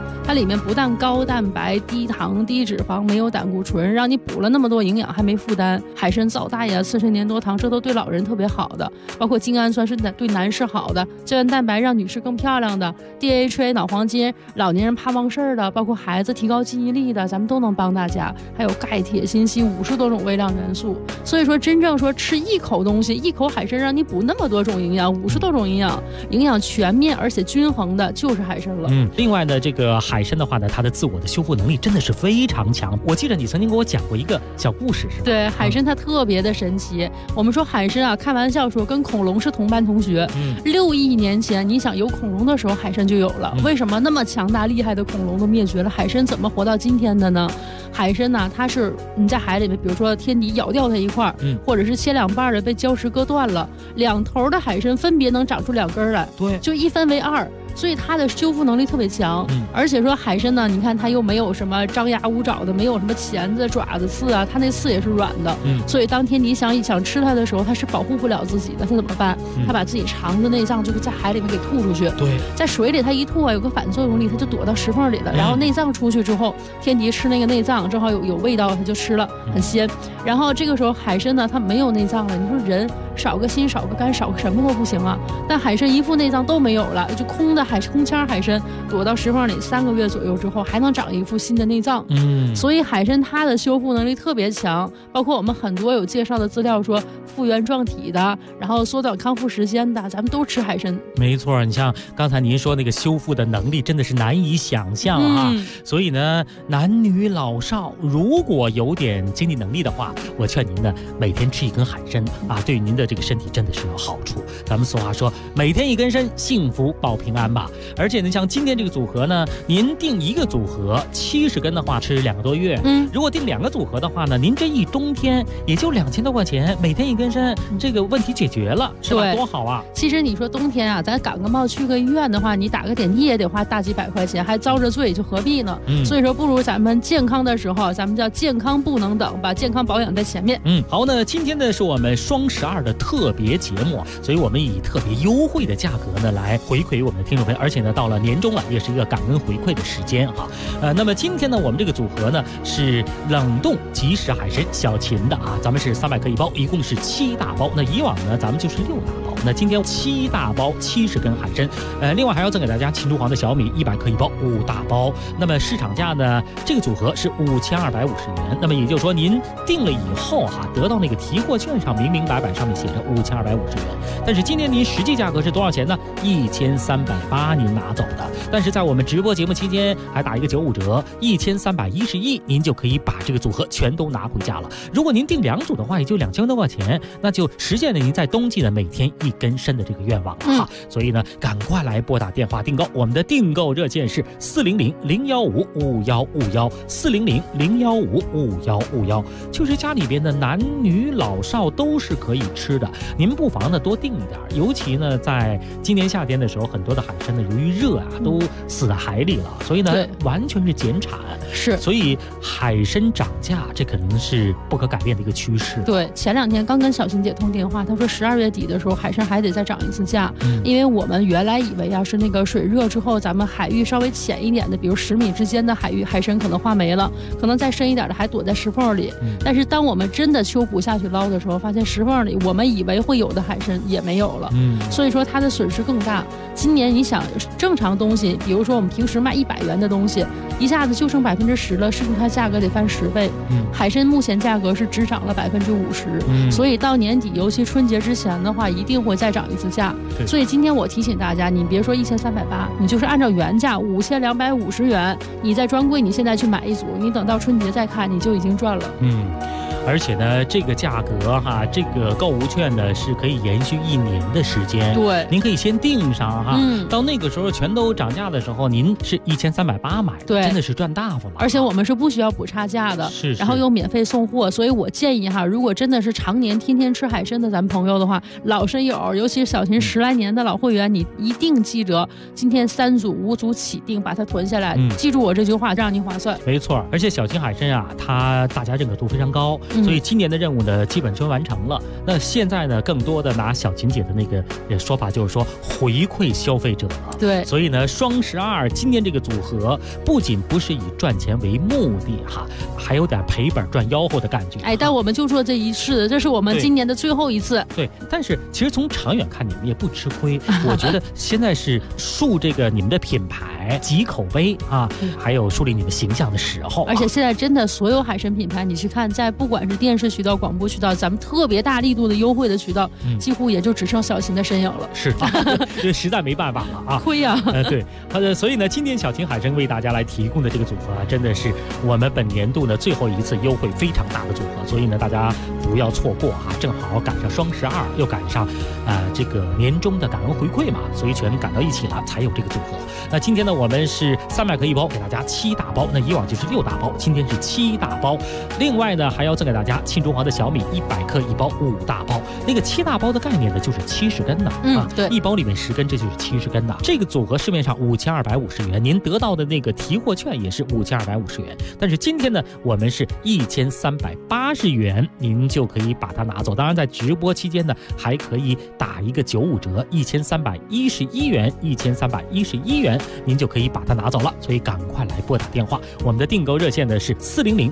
它里面不但高蛋白、低糖、低脂肪，没有胆固醇，让你补了那么多营养还没负担。海参皂大呀、刺身粘多糖，这都对老人特别好的。包括精氨酸是对男士好的，胶原蛋白让女士更漂亮的， DHA 脑黄金，老年人怕忘事儿的，包括孩子提高记忆力的，咱们都能帮大家。还有钙、铁、锌、硒50多种微量元素。所以说，真正说吃一口东西，一口海参让你补那么多种营养，50多种营养，营养全面而且均衡的，就是海参了。 另外呢，这个海参的话呢，它的自我的修复能力真的是非常强。我记得你曾经给我讲过一个小故事，是吧？ 对，海参它特别的神奇。我们说海参啊，开玩笑说跟恐龙是同班同学。6亿年前，你想有恐龙的时候，海参就有了。为什么那么强大厉害的恐龙都灭绝了，海参怎么活到今天的呢？海参呢，它是你在海里面，比如说天敌咬掉它一块，或者是切两半的被礁石割断了，两头的海参分别能长出2根来， 对， 就一分为2。所以它的修复能力特别强，而且说海参呢，你看它又没有什么张牙舞爪的，没有什么钳子、爪子、刺啊，它那刺也是软的，所以当天敌想吃它的时候，它是保护不了自己的，它怎么办？它把自己肠子内脏就在海里面给吐出去， 对， 在水里它一吐啊，有个反作用力，它就躲到石缝里了，然后内脏出去之后，天敌吃那个内脏，正好有味道，它就吃了，很鲜。然后这个时候海参呢，它没有内脏了，你说人少个心少个肝少个什么都不行啊，但海参一副内脏都没有了，就空腔海参躲到石缝里3个月左右之后，还能长一副新的内脏。所以海参它的修复能力特别强，包括我们很多有介绍的资料说复原状体的，然后缩短康复时间的，咱们都吃海参。 没错，你像刚才您说那个修复的能力真的是难以想象啊。所以呢，男女老少如果有点经济能力的话，我劝您呢每天吃1根海参啊，对于您的这个身体真的是有好处。咱们俗话说，每天1根参，幸福保平安吧。而且呢，像今天这个组合呢，您订1个组合70根的话，吃2个多月。如果订2个组合的话呢，您这一冬天也就2000多块钱，每天1根参，这个问题解决了，是吧？多好啊！ 其实你说冬天啊，咱赶个冒去个医院的话，你打个点滴也得花大几百块钱，还遭着罪，就何必呢？所以说，不如咱们健康的时候，咱们叫健康不能等，把健康保养在前面。 好，那今天呢是我们双12的特别节目，所以我们以特别优惠的价格呢来回馈我们的听众朋友，而且呢到了年终了，也是一个感恩回馈的时间哈。那么今天呢，我们这个组合呢是冷冻即食海参小秦的啊，咱们是300克一包，一共是7大包。那以往呢，咱们就是6大包。那今天7大包70根海参，另外还要赠给大家秦珠黄的小米100克一包，5大包。那么市场价呢，这个组合是5250元。那么也就是说，您订了以后哈，得到那个提货券上明明白白上面写着5250元，但是今天您实际价格是多少钱呢？1380您拿走的。但是在我们直播节目期间还打一个95折，1311，您就可以把这个组合全都拿回家了。如果您订2组的话，也就2000多块钱，那就实现了您在冬季呢每天1根参的这个愿望了哈。所以呢，赶快来拨打电话订购，我们的订购热线是400-015-5151，400-015-5151，就是家里边的男女老少都是可以吃的。您不妨呢多订一点，尤其呢在今年夏天的时候，很多的海参呢由于热啊都死在海里了，所以呢完全是减产。 是， 所以海参涨价，这肯定是不可改变的一个趋势。 对，前2天刚跟小琴姐通电话，她说12月底的时候海参还得再涨一次价，因为我们原来以为啊是那个水热之后，咱们海域稍微浅一点的，比如10米之间的海域海参可能化没了，可能再深一点的还躲在石缝里。但是当我们真的秋捕下去捞的时候，发现石缝里我们以为会有的海参也没有了。所以说它的损失更大。今年你想正常东西，比如说我们平时卖100元的东西，一下子就剩10%了，是不是它价格得翻10倍？海参目前价格是只涨了50%，所以到年底，尤其春节之前的话，一定会再涨一次价。所以今天我提醒大家，你别说1380，你就是按照原价5250元，你在专柜你现在去买1组，你等到春节再看，你就已经赚了。 而且呢，这个价格哈，这个购物券呢是可以延续1年的时间。 对， 您可以先订上哈，到那个时候全都涨价的时候，您是1380买的，真的是赚大发了。 而且我们是不需要补差价的，然后又免费送货，所以我建议哈，如果真的是常年天天吃海参的咱们朋友的话，老参友，尤其是小秦10来年的老会员，你一定记着今天3组5组起订，把它囤下来，记住我这句话，让您划算。 没错，而且小秦海参啊，它大家认可度非常高。 所以今年的任务呢基本就完成了。那现在呢，更多的拿小琴姐的那个说法，就是说回馈消费者。 对， 所以呢，双12今年这个组合不仅不是以赚钱为目的哈，还有点赔本赚吆喝的感觉。 哎，但我们就做这一次，这是我们今年的最后一次。 对，但是其实从长远看，你们也不吃亏。我觉得现在是树这个你们的品牌、集口碑啊，还有树立你们形象的时候。 而且现在真的所有海参品牌，你去看，在不管是电视渠道、广播渠道，咱们特别大力度的优惠的渠道，几乎也就只剩小琴的身影了。 是，这实在没办法了啊！ 亏呀！ 对，所以呢，今天小琴海参为大家来提供的这个组合啊，真的是我们本年度呢最后一次优惠非常大的组合，所以呢，大家不要错过哈！正好赶上双12，又赶上这个年终的感恩回馈嘛，所以全赶到一起了，才有这个组合。那今天呢，我们是300克1包，给大家7大包。那以往就是6大包，今天是7大包。另外呢，还要赠给大家庆中华的小米100克1包5大包。那个7大包的概念呢，就是70根的对 ，1包里面10根，这就是70根的。这个组合市面上5250元，您得到的那个提货券也是5250元。但是今天呢，我们是1380元，您就可以把它拿走。当然，在直播期间呢，还可以打一个95折，1311元，1311元，您就可以把它拿走了。所以赶快来拨打电话，我们的订购热线呢是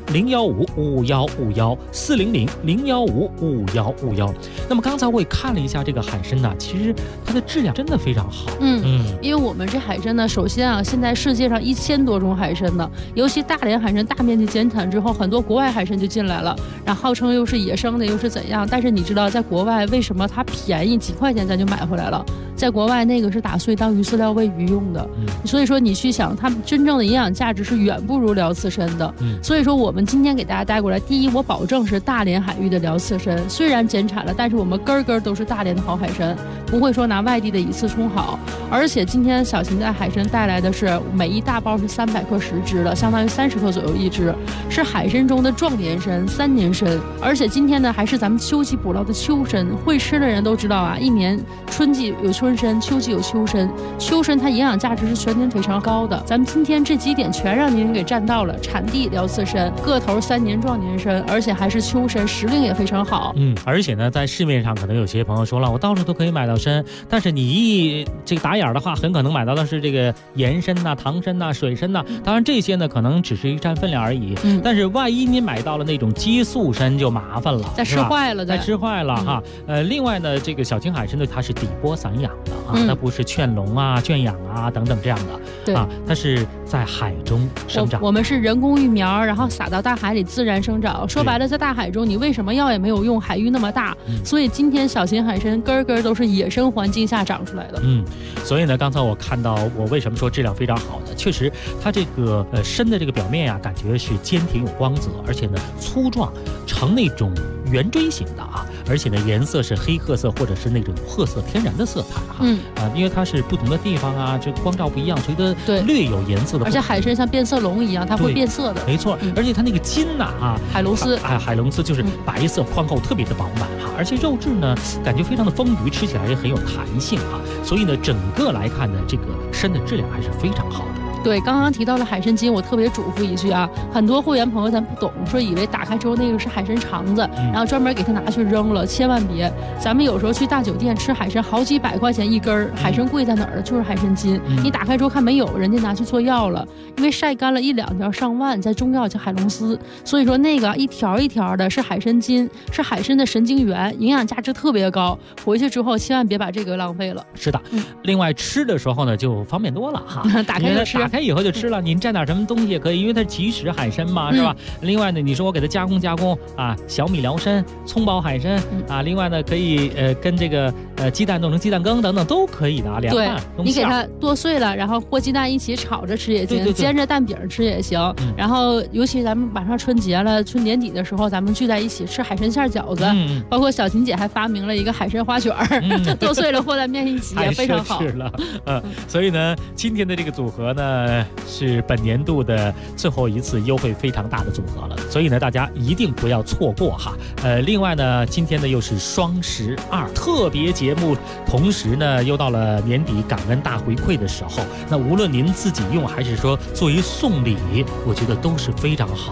400-015-5151，400-015-5151。那么刚才我也看了一下这个海参呢，其实它的质量真的非常好。 因为我们这海参呢，首先啊，现在世界上1000多种海参呢，尤其大连海参大面积减产之后，很多国外海参就进来了，然后号称又是野生的，又是怎样？但是你知道，在国外为什么它便宜几块钱咱就买回来了？在国外那个是打碎当鱼饲料喂鱼用的，所以说你去想，它们真正的营养价值是远不如辽刺参的。所以说我们今天给大家带过来，第一，我保证是大连海域的辽刺参，虽然减产了，但是我们根根都是大连的好海参，不会说拿外地的以次充好。而且今天小琴在海参带来的是每一大包是300克10只的，相当于30克左右一只，是海参中的壮年参、3年参。而且今天呢，还是咱们秋季捕捞的秋参，会吃的人都知道啊，一年春季有春参，秋季有秋参，秋参它营养价值是全年非常高的。咱们今天这几点全让您给占到了，产地辽刺参，个头3年壮年参，而且还是秋参，时令也非常好。 而且呢，在市面上可能有些朋友说了，我到处都可以买到参，但是你这个打眼的话，很可能买到的是这个盐参呐、糖参呐、水参呐。当然这些呢，可能只是一占分量而已。但是万一你买到了那种激素参就麻烦了， 再吃坏了， 哈。另外呢，这个小琴海参呢，它是底波散养的啊，它不是圈笼啊、圈养啊等等这样的。 对啊，它是在海中生长。 我们是人工育苗，然后撒到大海里自然生长。说白了，在大海中你喂什么药也没有用，海域那么大，所以今天小琴海参根根都是野生环境下长出来的。 所以呢，刚才我看到，我为什么说质量非常好呢？确实，它这个参的这个表面呀，感觉是坚挺有光泽，而且呢粗壮，呈那种圆锥形的啊，而且呢颜色是黑褐色或者是那种褐色天然的色彩哈。因为它是不同的地方啊，这光照不一样，所以它略有颜色的。 而且海参像变色龙一样，它会变色的。 没错，而且它那个筋呐海龙丝海龙丝就是白色宽厚，特别的饱满哈，而且肉质呢感觉非常的丰腴，吃起来也很有弹性哈。所以呢，整个来看呢，这个参的质量还是非常好的。 对，刚刚提到了海参筋，我特别嘱咐一句啊，很多会员朋友咱不懂，说以为打开之后那个是海参肠子，然后专门给他拿去扔了，千万别。咱们有时候去大酒店吃海参，好几百块钱一根，海参贵在哪儿了？就是海参筋。你打开之后看没有，人家拿去做药了，因为晒干了1、2条上万，在中药叫海龙丝，所以说那个一条一条的是海参筋，是海参的神经元，营养价值特别高。回去之后千万别把这个浪费了。 是的，另外吃的时候呢就方便多了哈， 打开就吃。 打开以后就吃了，您蘸点什么东西也可以，因为它是即食海参嘛，是吧？另外呢，你说我给它加工啊，小米辽参、葱爆海参啊，另外呢可以跟这个鸡蛋弄成鸡蛋羹等等都可以的啊，凉拌。 你给它剁碎了，然后和鸡蛋一起炒着吃也行，煎着蛋饼吃也行。然后尤其咱们马上春节了，春年底的时候咱们聚在一起吃海参馅饺子，包括小琴姐还发明了一个海参花卷剁碎了和在面一起也非常好。 所以呢，今天的这个组合呢是本年度的最后一次优惠非常大的组合了，所以呢大家一定不要错过哈。另外呢，今天呢又是双12特别节目，同时呢又到了年底感恩大回馈的时候，那无论您自己用还是说作为送礼，我觉得都是非常好的。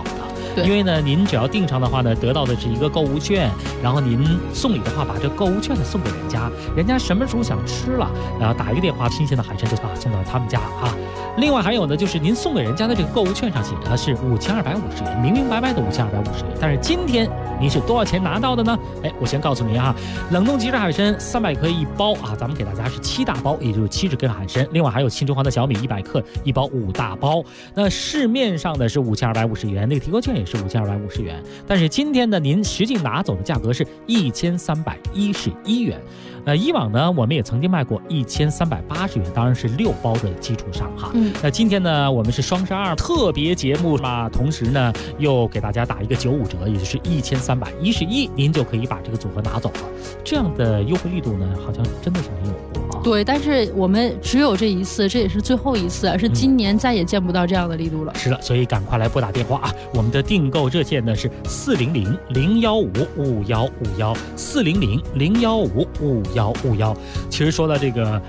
因为呢，您只要订上的话呢，得到的是一个购物券，然后您送礼的话，把这购物券呢送给人家，人家什么时候想吃了，然后打一个电话，新鲜的海参就送到他们家啊。另外还有呢，就是您送给人家的这个购物券上写的是5250元，明明白白的5250元。但是今天您是多少钱拿到的呢？我先告诉您啊，冷冻即食海参300克1包啊，咱们给大家是7大包，也就是70根海参。另外还有青城黄的小米100克1包5大包。那市面上的是5250元，那个提购券也是5250元。但是今天呢，您实际拿走的价格是1311元。以往呢，我们也曾经卖过1380元，当然是6包的基础上哈。那今天呢，我们是双12特别节目嘛，同时呢又给大家打一个95折，也就是1311，您就可以把这个组合拿走了。这样的优惠力度呢，好像真的是没有过。 对，但是我们只有这一次，这也是最后一次，是今年再也见不到这样的力度了。 是的，所以赶快来拨打电话啊！我们的订购热线呢是400-015-5151，400-015-5151。其实说到这个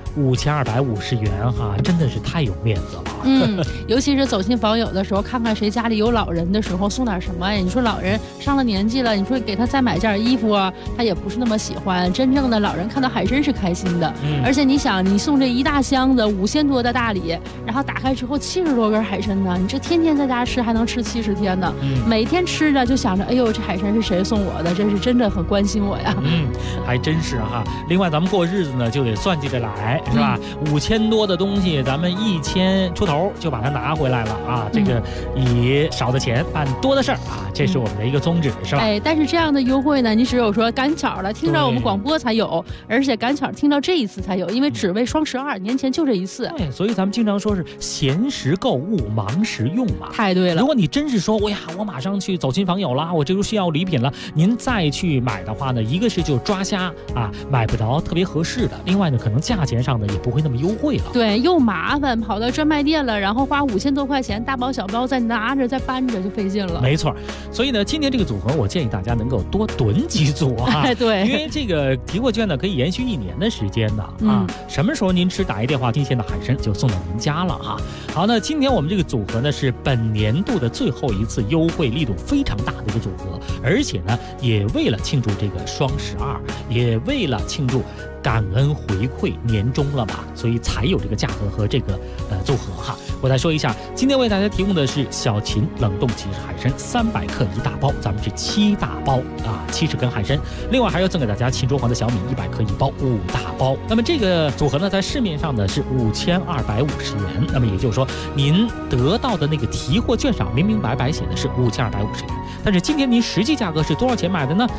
5250元哈，真的是太有面子了。 尤其是走亲访友的时候，看看谁家里有老人的时候，送点什么呀？你说老人上了年纪了，你说给他再买件衣服啊，他也不是那么喜欢。真正的老人看到海参是开心的，而且你想，你送这一大箱子5000多的大礼，然后打开之后70多根海参呢，你这天天在家吃还能吃70天呢。每天吃着就想着，哎呦，这海参是谁送我的？这是真的很关心我呀。 还真是哈。另外咱们过日子呢就得算计着来，是吧？5000多的东西，咱们1000出头就把它拿回来了啊！这个以少的钱办多的事儿啊，这是我们的一个宗旨，是吧？ 但是这样的优惠呢，你只有说赶巧了听到我们广播才有，而且赶巧听到这一次才有，因为只为双12，年前就这一次。 对，所以咱们经常说是闲时购物，忙时用嘛。 太对了。 如果你真是说，我马上去走亲访友啦，我这就需要礼品了，您再去买的话呢，一个是就抓瞎啊，买不着特别合适的；另外呢，可能价钱上呢也不会那么优惠了。 对，又麻烦，跑到专卖店了，然后花5000多块钱，大包小包再拿着再搬着就费劲了。 没错，所以呢，今天这个组合我建议大家能够多囤几组啊。 对， 因为这个提货券呢可以延续1年的时间的啊。什么时候您吃打一电话，新鲜的海参就送到您家了哈。好，那今天我们这个组合呢是本年度的最后一次优惠力度非常大的一个组合，而且呢也为了庆祝这个双12，也为了庆祝感恩回馈年终了吧，所以才有这个价格和这个组合哈。我再说一下，今天为大家提供的是小秦冷冻即食海参300克1大包，咱们是7大包啊，70根海参。另外还要赠给大家秦州黄的小米100克1包5大包。那么这个组合呢，在市面上呢是5250元，那么也就是说，您得到的那个提货券上明明白白写的是5250元，但是今天您实际价格是多少钱买的呢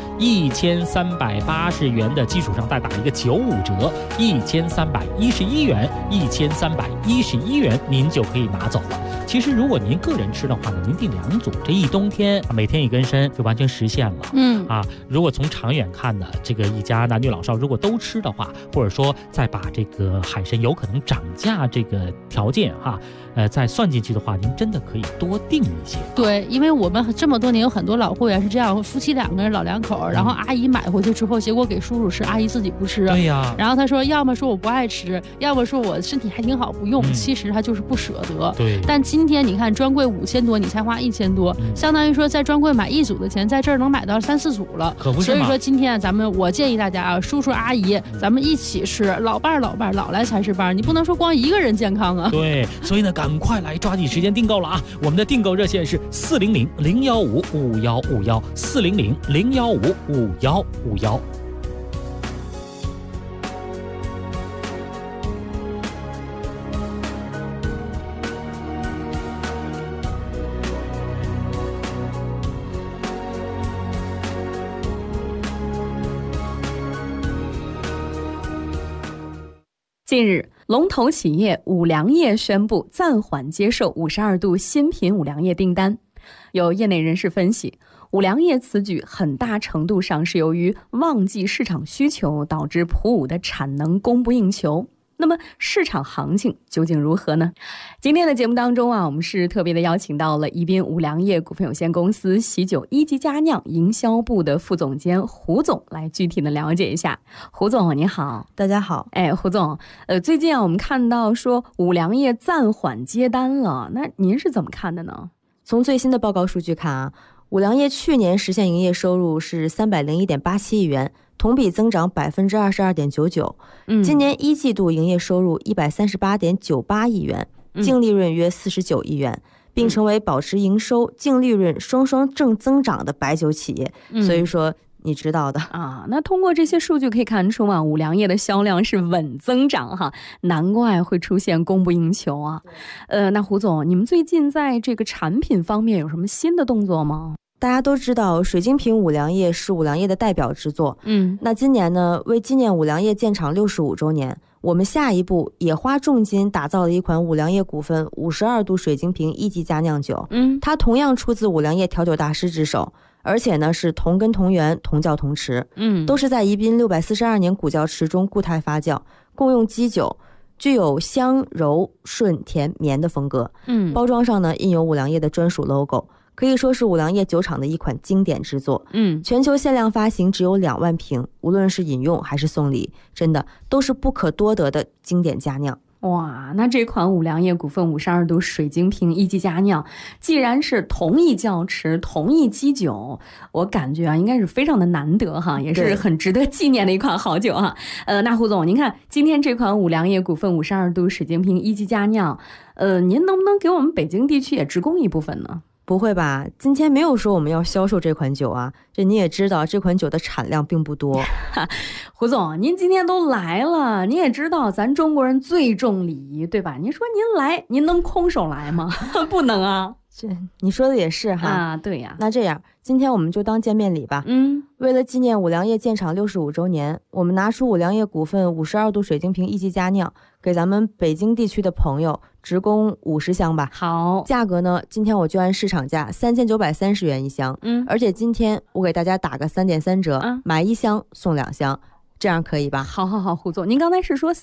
？1380元的基础上再打一个95折，1311元，1311元您就可以拿走了。其实如果您个人吃的话呢，您订2组，这一冬天每天1根参就完全实现了。如果从长远看呢，这个一家男女老少如果都吃的话，或者说再把这个海参有可能涨价这个条件哈，再算进去的话，您真的可以多订一些。 对，因为我们这么多年有很多老会员是这样，夫妻2个人老2口，然后阿姨买回去之后，结果给叔叔吃，阿姨自己不吃。 对呀。 然后他说，要么说我不爱吃，要么说我身体还挺好不用，其实他就是不舍得。 对。 但今天你看专柜5000多，你才花1000多，相当于说在专柜买1组的钱，在这儿能买到3、4组了。 可不是嘛。所以说今天我建议大家啊，叔叔阿姨，咱们一起吃，老伴儿，老来才是伴儿，你不能说光一个人健康啊。 对，所以呢，赶快来抓紧时间订购了啊！我们的订购热线是400-015-5151，400-015-5151。 近日，龙头企业五粮液宣布暂缓接受52度新品五粮液订单。有业内人士分析，五粮液此举很大程度上是由于旺季市场需求导致普五的产能供不应求。那么市场行情究竟如何呢？今天的节目当中啊，我们是特别的邀请到了宜宾五粮液股份有限公司喜酒一级佳酿营销部的副总监胡总来具体的了解一下。胡总你好。 大家好。 胡总，最近啊我们看到说五粮液暂缓接单了，那您是怎么看的呢？ 从最新的报告数据看啊，五粮液去年实现营业收入是301.87亿元，同比增长22.99%。今年一季度营业收入138.98亿元，净利润约49亿元，并成为保持营收、净利润双双正增长的白酒企业。所以说你知道的啊。那通过这些数据可以看出啊，五粮液的销量是稳增长哈，难怪会出现供不应求啊。那胡总，你们最近在这个产品方面有什么新的动作吗？ 大家都知道水晶瓶五粮液是五粮液的代表之作。那今年呢，为纪念五粮液建厂65周年，我们下一步也花重金打造了一款五粮液股份52度水晶瓶1级佳酿酒。它同样出自五粮液调酒大师之手，而且呢是同根同源同窖同池，都是在宜宾642年古窖池中固态发酵，共用基酒，具有香柔顺甜绵的风格。包装上呢印有五粮液的专属 logo， 可以说是五粮液酒厂的一款经典之作。全球限量发行只有2万瓶，无论是饮用还是送礼，真的都是不可多得的经典佳酿。 哇，那这款五粮液股份52度水晶瓶1级佳酿，既然是同一窖池、同一基酒，我感觉啊，应该是非常的难得哈，也是很值得纪念的一款好酒哈。那胡总，您看今天这款五粮液股份52度水晶瓶1级佳酿，您能不能给我们北京地区也直供一部分呢？ 不会吧，今天没有说我们要销售这款酒啊，这你也知道这款酒的产量并不多。 胡总，您今天都来了，你也知道咱中国人最重礼仪，对吧？您说您来，您能空手来吗？不能啊。 这你说的也是哈啊，对呀。 那这样，今天我们就当见面礼吧。为了纪念五粮液建厂65周年，我们拿出五粮液股份52度水晶瓶1级佳酿，给咱们北京地区的朋友直供50箱吧。 好， 价格呢，今天我就按市场价3930元一箱。而且今天我给大家打个3.3折，买1箱送2箱。这样可以吧？ 好，胡总，您刚才是说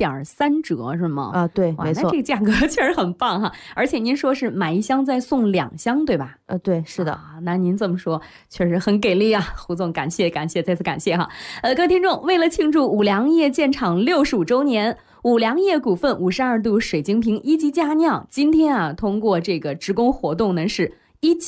3.3折是吗？ 啊，对，没错。 那这个价格确实很棒哈，而且您说是买1箱再送2箱，对吧？ 对，是的。 那您这么说确实很给力啊，胡总，感谢，再次感谢哈。各位听众，为了庆祝五粮液建厂65周年，五粮液股份52度水晶瓶1级佳酿，今天啊，通过这个直供活动呢是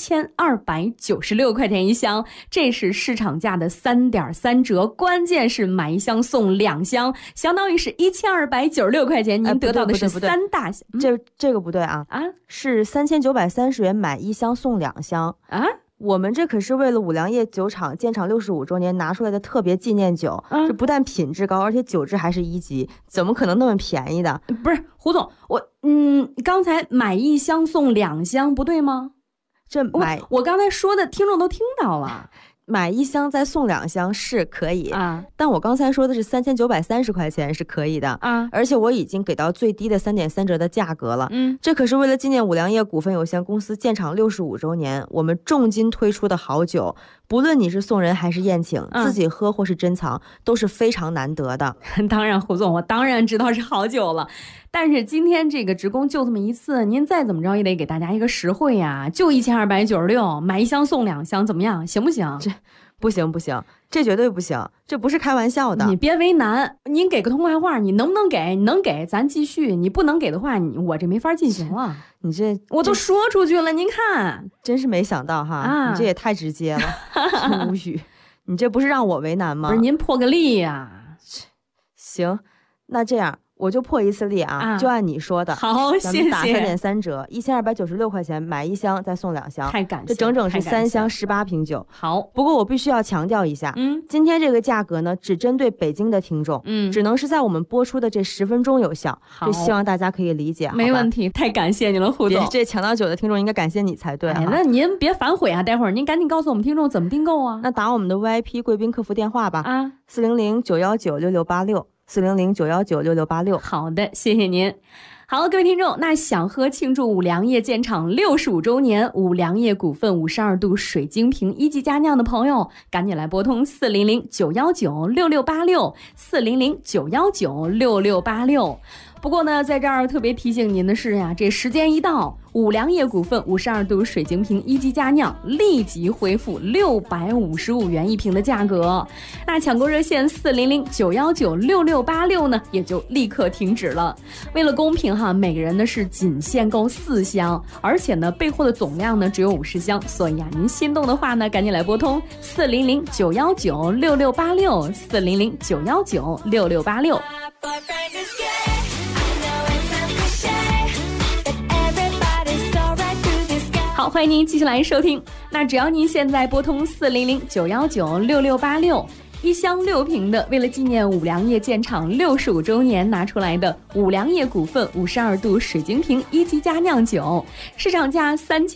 1296块钱一箱，这是市场价的3.3折，关键是买1箱送2箱，相当于是1296块钱，您得到的是3大箱。 这个不对啊，是3930元买1箱送2箱啊。我们这可是为了五粮液酒厂建厂65周年拿出来的特别纪念酒，这不但品质高，而且酒质还是1级，怎么可能那么便宜的？ 不是胡总，刚才买1箱送2箱不对吗？我刚才说的听众都听到了， 买1箱再送2箱是可以啊，但我刚才说的是3930块钱是可以的啊，而且我已经给到最低的3.3折的价格了。这可是为了纪念五粮液股份有限公司建厂65周年，我们重金推出的好酒，不论你是送人还是宴请，自己喝或是珍藏，都是非常难得的。 当然，胡总，我当然知道是好酒了。但是今天这个直供就这么一次，您再怎么着也得给大家一个实惠呀，就1296，买1箱送2箱，怎么样？行不行？ 这不行，这绝对不行，这不是开玩笑的。 你别为难，您给个痛快话，你能不能给？你能给咱继续，你不能给的话，我这没法进行了。 你这我都说出去了，您看， 真是没想到哈，你这也太直接了，无语。你这不是让我为难吗？ 不是您破个例呀。 行，那这样。我就破一次例啊，就按你说的。 好，谢谢。 咱们打3.3折，1296块钱买1箱再送2箱， 太感谢， 这整整是3箱18瓶酒。 好， 不过我必须要强调一下，今天这个价格呢，只针对北京的听众，只能是在我们播出的这10分钟有效。这希望大家可以理解。 没问题，太感谢你了，胡总。 这抢到酒的听众应该感谢你才对。 那您别反悔啊，待会儿您赶紧告诉我们听众怎么订购啊。 那打我们的 VIP 贵宾客服电话吧，400-919-6686。400-919-6686。 好的，谢谢您。好，各位听众，那想喝庆祝五粮液建厂65周年五粮液股份52度水晶瓶1级佳酿的朋友，赶紧来拨通400-919-6686 400-919-6686。不过呢，在这儿特别提醒您的是呀，这时间一到，五粮液股份52度水晶瓶1级佳酿立即恢复655元一瓶的价格，那抢购热线400-919-6686呢也就立刻停止了。为了公平哈，每个人呢是仅限购4箱，而且呢备货的总量呢只有50箱，所以啊，您心动的话呢，赶紧来拨通400-919-6686，400-919-6686。好，欢迎您继续来收听。那只要您现在拨通400-919-6686。1箱6瓶的，为了纪念五粮液建厂65周年拿出来的五粮液股份52度水晶瓶1级佳酿酒，市场价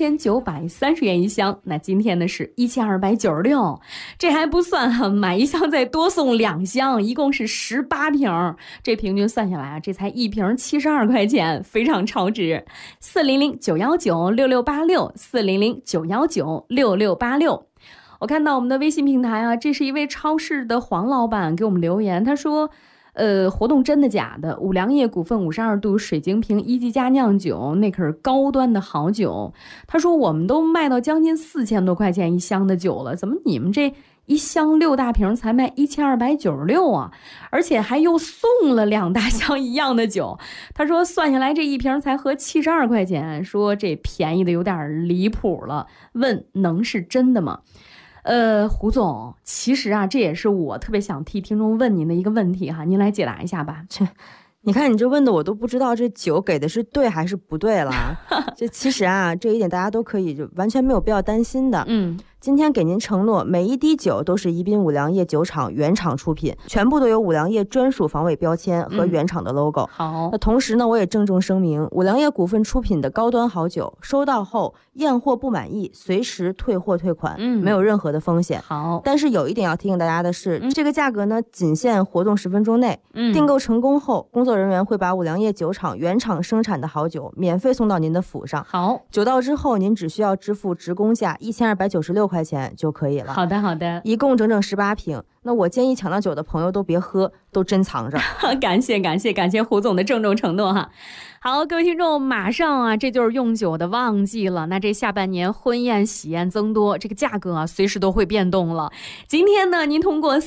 3930元1箱，那今天呢是1296，这还不算哈，买1箱再多送2箱，一共是18瓶，这平均算下来啊，这才1瓶72块钱，非常超值。400-919-6686，400-919-6686。我看到我们的微信平台啊，这是一位超市的黄老板给我们留言，他说活动真的假的？五粮液股份52度水晶瓶1级佳酿酒，那可是高端的好酒。他说我们都卖到将近4000多块钱1箱的酒了，怎么你们这1箱6大瓶才卖1296啊？而且还又送了2大箱一样的酒。他说算下来这1瓶才合72块钱，说这便宜的有点离谱了，问能是真的吗？胡总，其实啊，这也是我特别想替听众问您的一个问题哈，您来解答一下吧。 你看你这问的我都不知道这酒给的是对还是不对了。这其实啊，这一点大家都可以就完全没有必要担心的。今天给您承诺，每一滴酒都是宜宾五粮液酒厂原厂出品，全部都有五粮液专属防伪标签和原厂的 logo。 好， 那同时呢，我也郑重声明，五粮液股份出品的高端好酒，收到后验货不满意，随时退货退款，没有任何的风险。 好， 但是有一点要提醒大家的是，这个价格呢，仅限活动10分钟内。订购成功后，工作人员会把五粮液酒厂原厂生产的好酒免费送到您的府上。 好， 酒到之后，您只需要支付职工价1296块钱就可以了。 好的，好的， 一共整整18瓶。那我建议抢到酒的朋友都别喝，都珍藏着。 感谢胡总的郑重承诺哈。好，各位听众，马上啊，这就是用酒的旺季了。那这下半年婚宴喜宴增多，这个价格啊，随时都会变动了。今天呢，您通过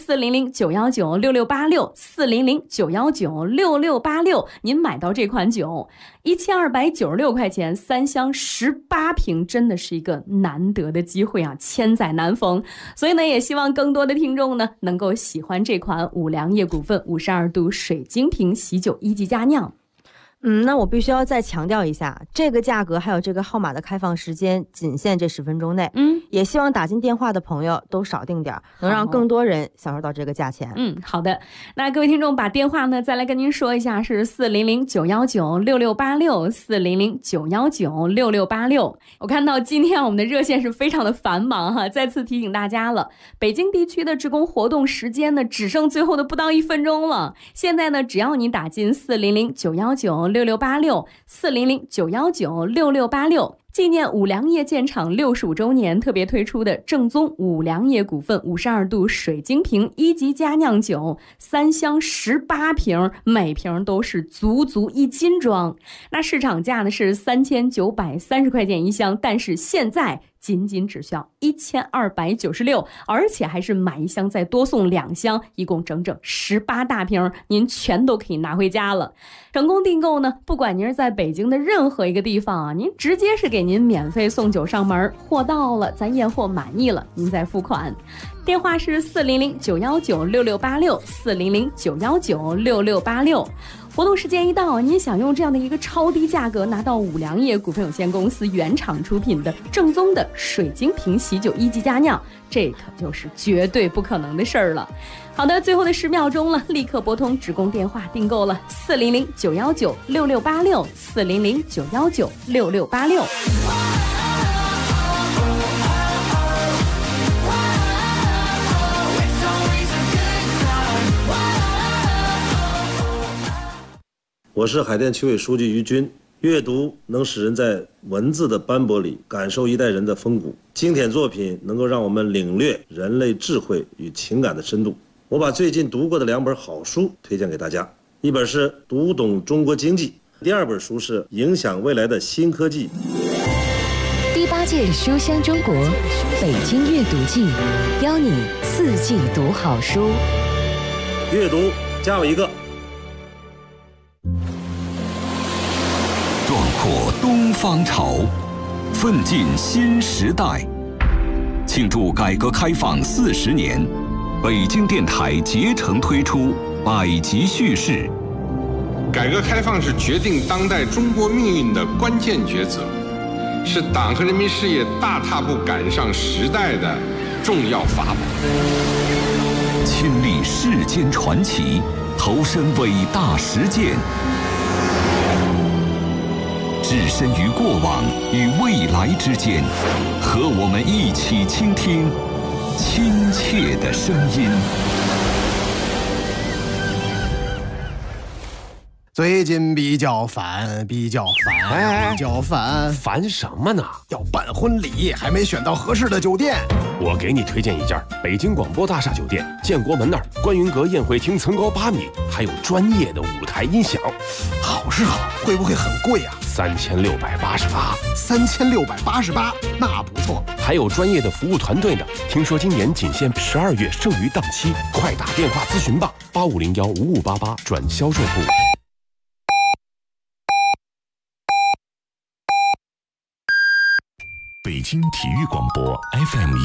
400-919-6686，400-919-6686，您买到这款酒，1296块钱3箱18瓶，真的是一个难得的机会啊，千载难逢。所以呢，也希望更多的听众呢，能够喜欢这款五粮液股份52度水晶瓶喜酒1级佳酿。 那我必须要再强调一下，这个价格还有这个号码的开放时间仅限这10分钟内。也希望打进电话的朋友都少订点，能让更多人享受到这个价钱。 好的。那各位听众把电话呢再来跟您说一下，是400-919-6686，400-919-6686。我看到今天我们的热线是非常的繁忙哈，再次提醒大家了，北京地区的职工活动时间呢只剩最后的不到1分钟了。现在呢，只要你打进400-919-6686，400-919-6686，纪念五粮液建厂65周年特别推出的正宗五粮液股份52度水晶瓶1级佳酿酒，3箱18瓶，每瓶都是足1斤装。那市场价呢是3930块钱1箱，但是现在仅只需要1296，而且还是买1箱再多送2箱，一共整整18大瓶，您全都可以拿回家了。成功订购呢，不管您是在北京的任何一个地方啊，您直接是给您免费送酒上门，货到了咱验货满意了，您再付款。电话是400-919-6686，400-919-6686。活动时间一到，您想用这样的一个超低价格拿到五粮液股份有限公司原厂出品的正宗的水晶瓶喜酒1级佳酿，这可就是绝对不可能的事儿了。好的，最后的10秒钟了，立刻拨通职工电话订购了400-919-6686， 400-919-6686。 我是海淀区委书记于军。阅读能使人在文字的斑驳里感受一代人的风骨，经典作品能够让我们领略人类智慧与情感的深度。我把最近读过的2本好书推荐给大家，一本是《读懂中国经济》，第2本书是《影响未来的新科技》。 第8届书香中国北京阅读季，邀你4季读好书。 阅读加我一个。 拓东方潮，奋进新时代。庆祝改革开放40年，北京电台竭诚推出百集叙事。 改革开放是决定当代中国命运的关键抉择，是党和人民事业大踏步赶上时代的重要法宝。 亲历世间传奇，投身伟大实践，置身于过往与未来之间，和我们一起倾听亲切的声音。 最近比较烦， 烦什么呢？ 要办婚礼，还没选到合适的酒店。 我给你推荐一家北京广播大厦酒店，建国门那儿观云阁宴会厅层高8米，还有专业的舞台音响。 好是好，会不会很贵啊 ？3688。 3688，那不错。 还有专业的服务团队呢。听说今年仅限12月剩余档期，快打电话咨询吧，85015588转销售部。 北京体育广播 FM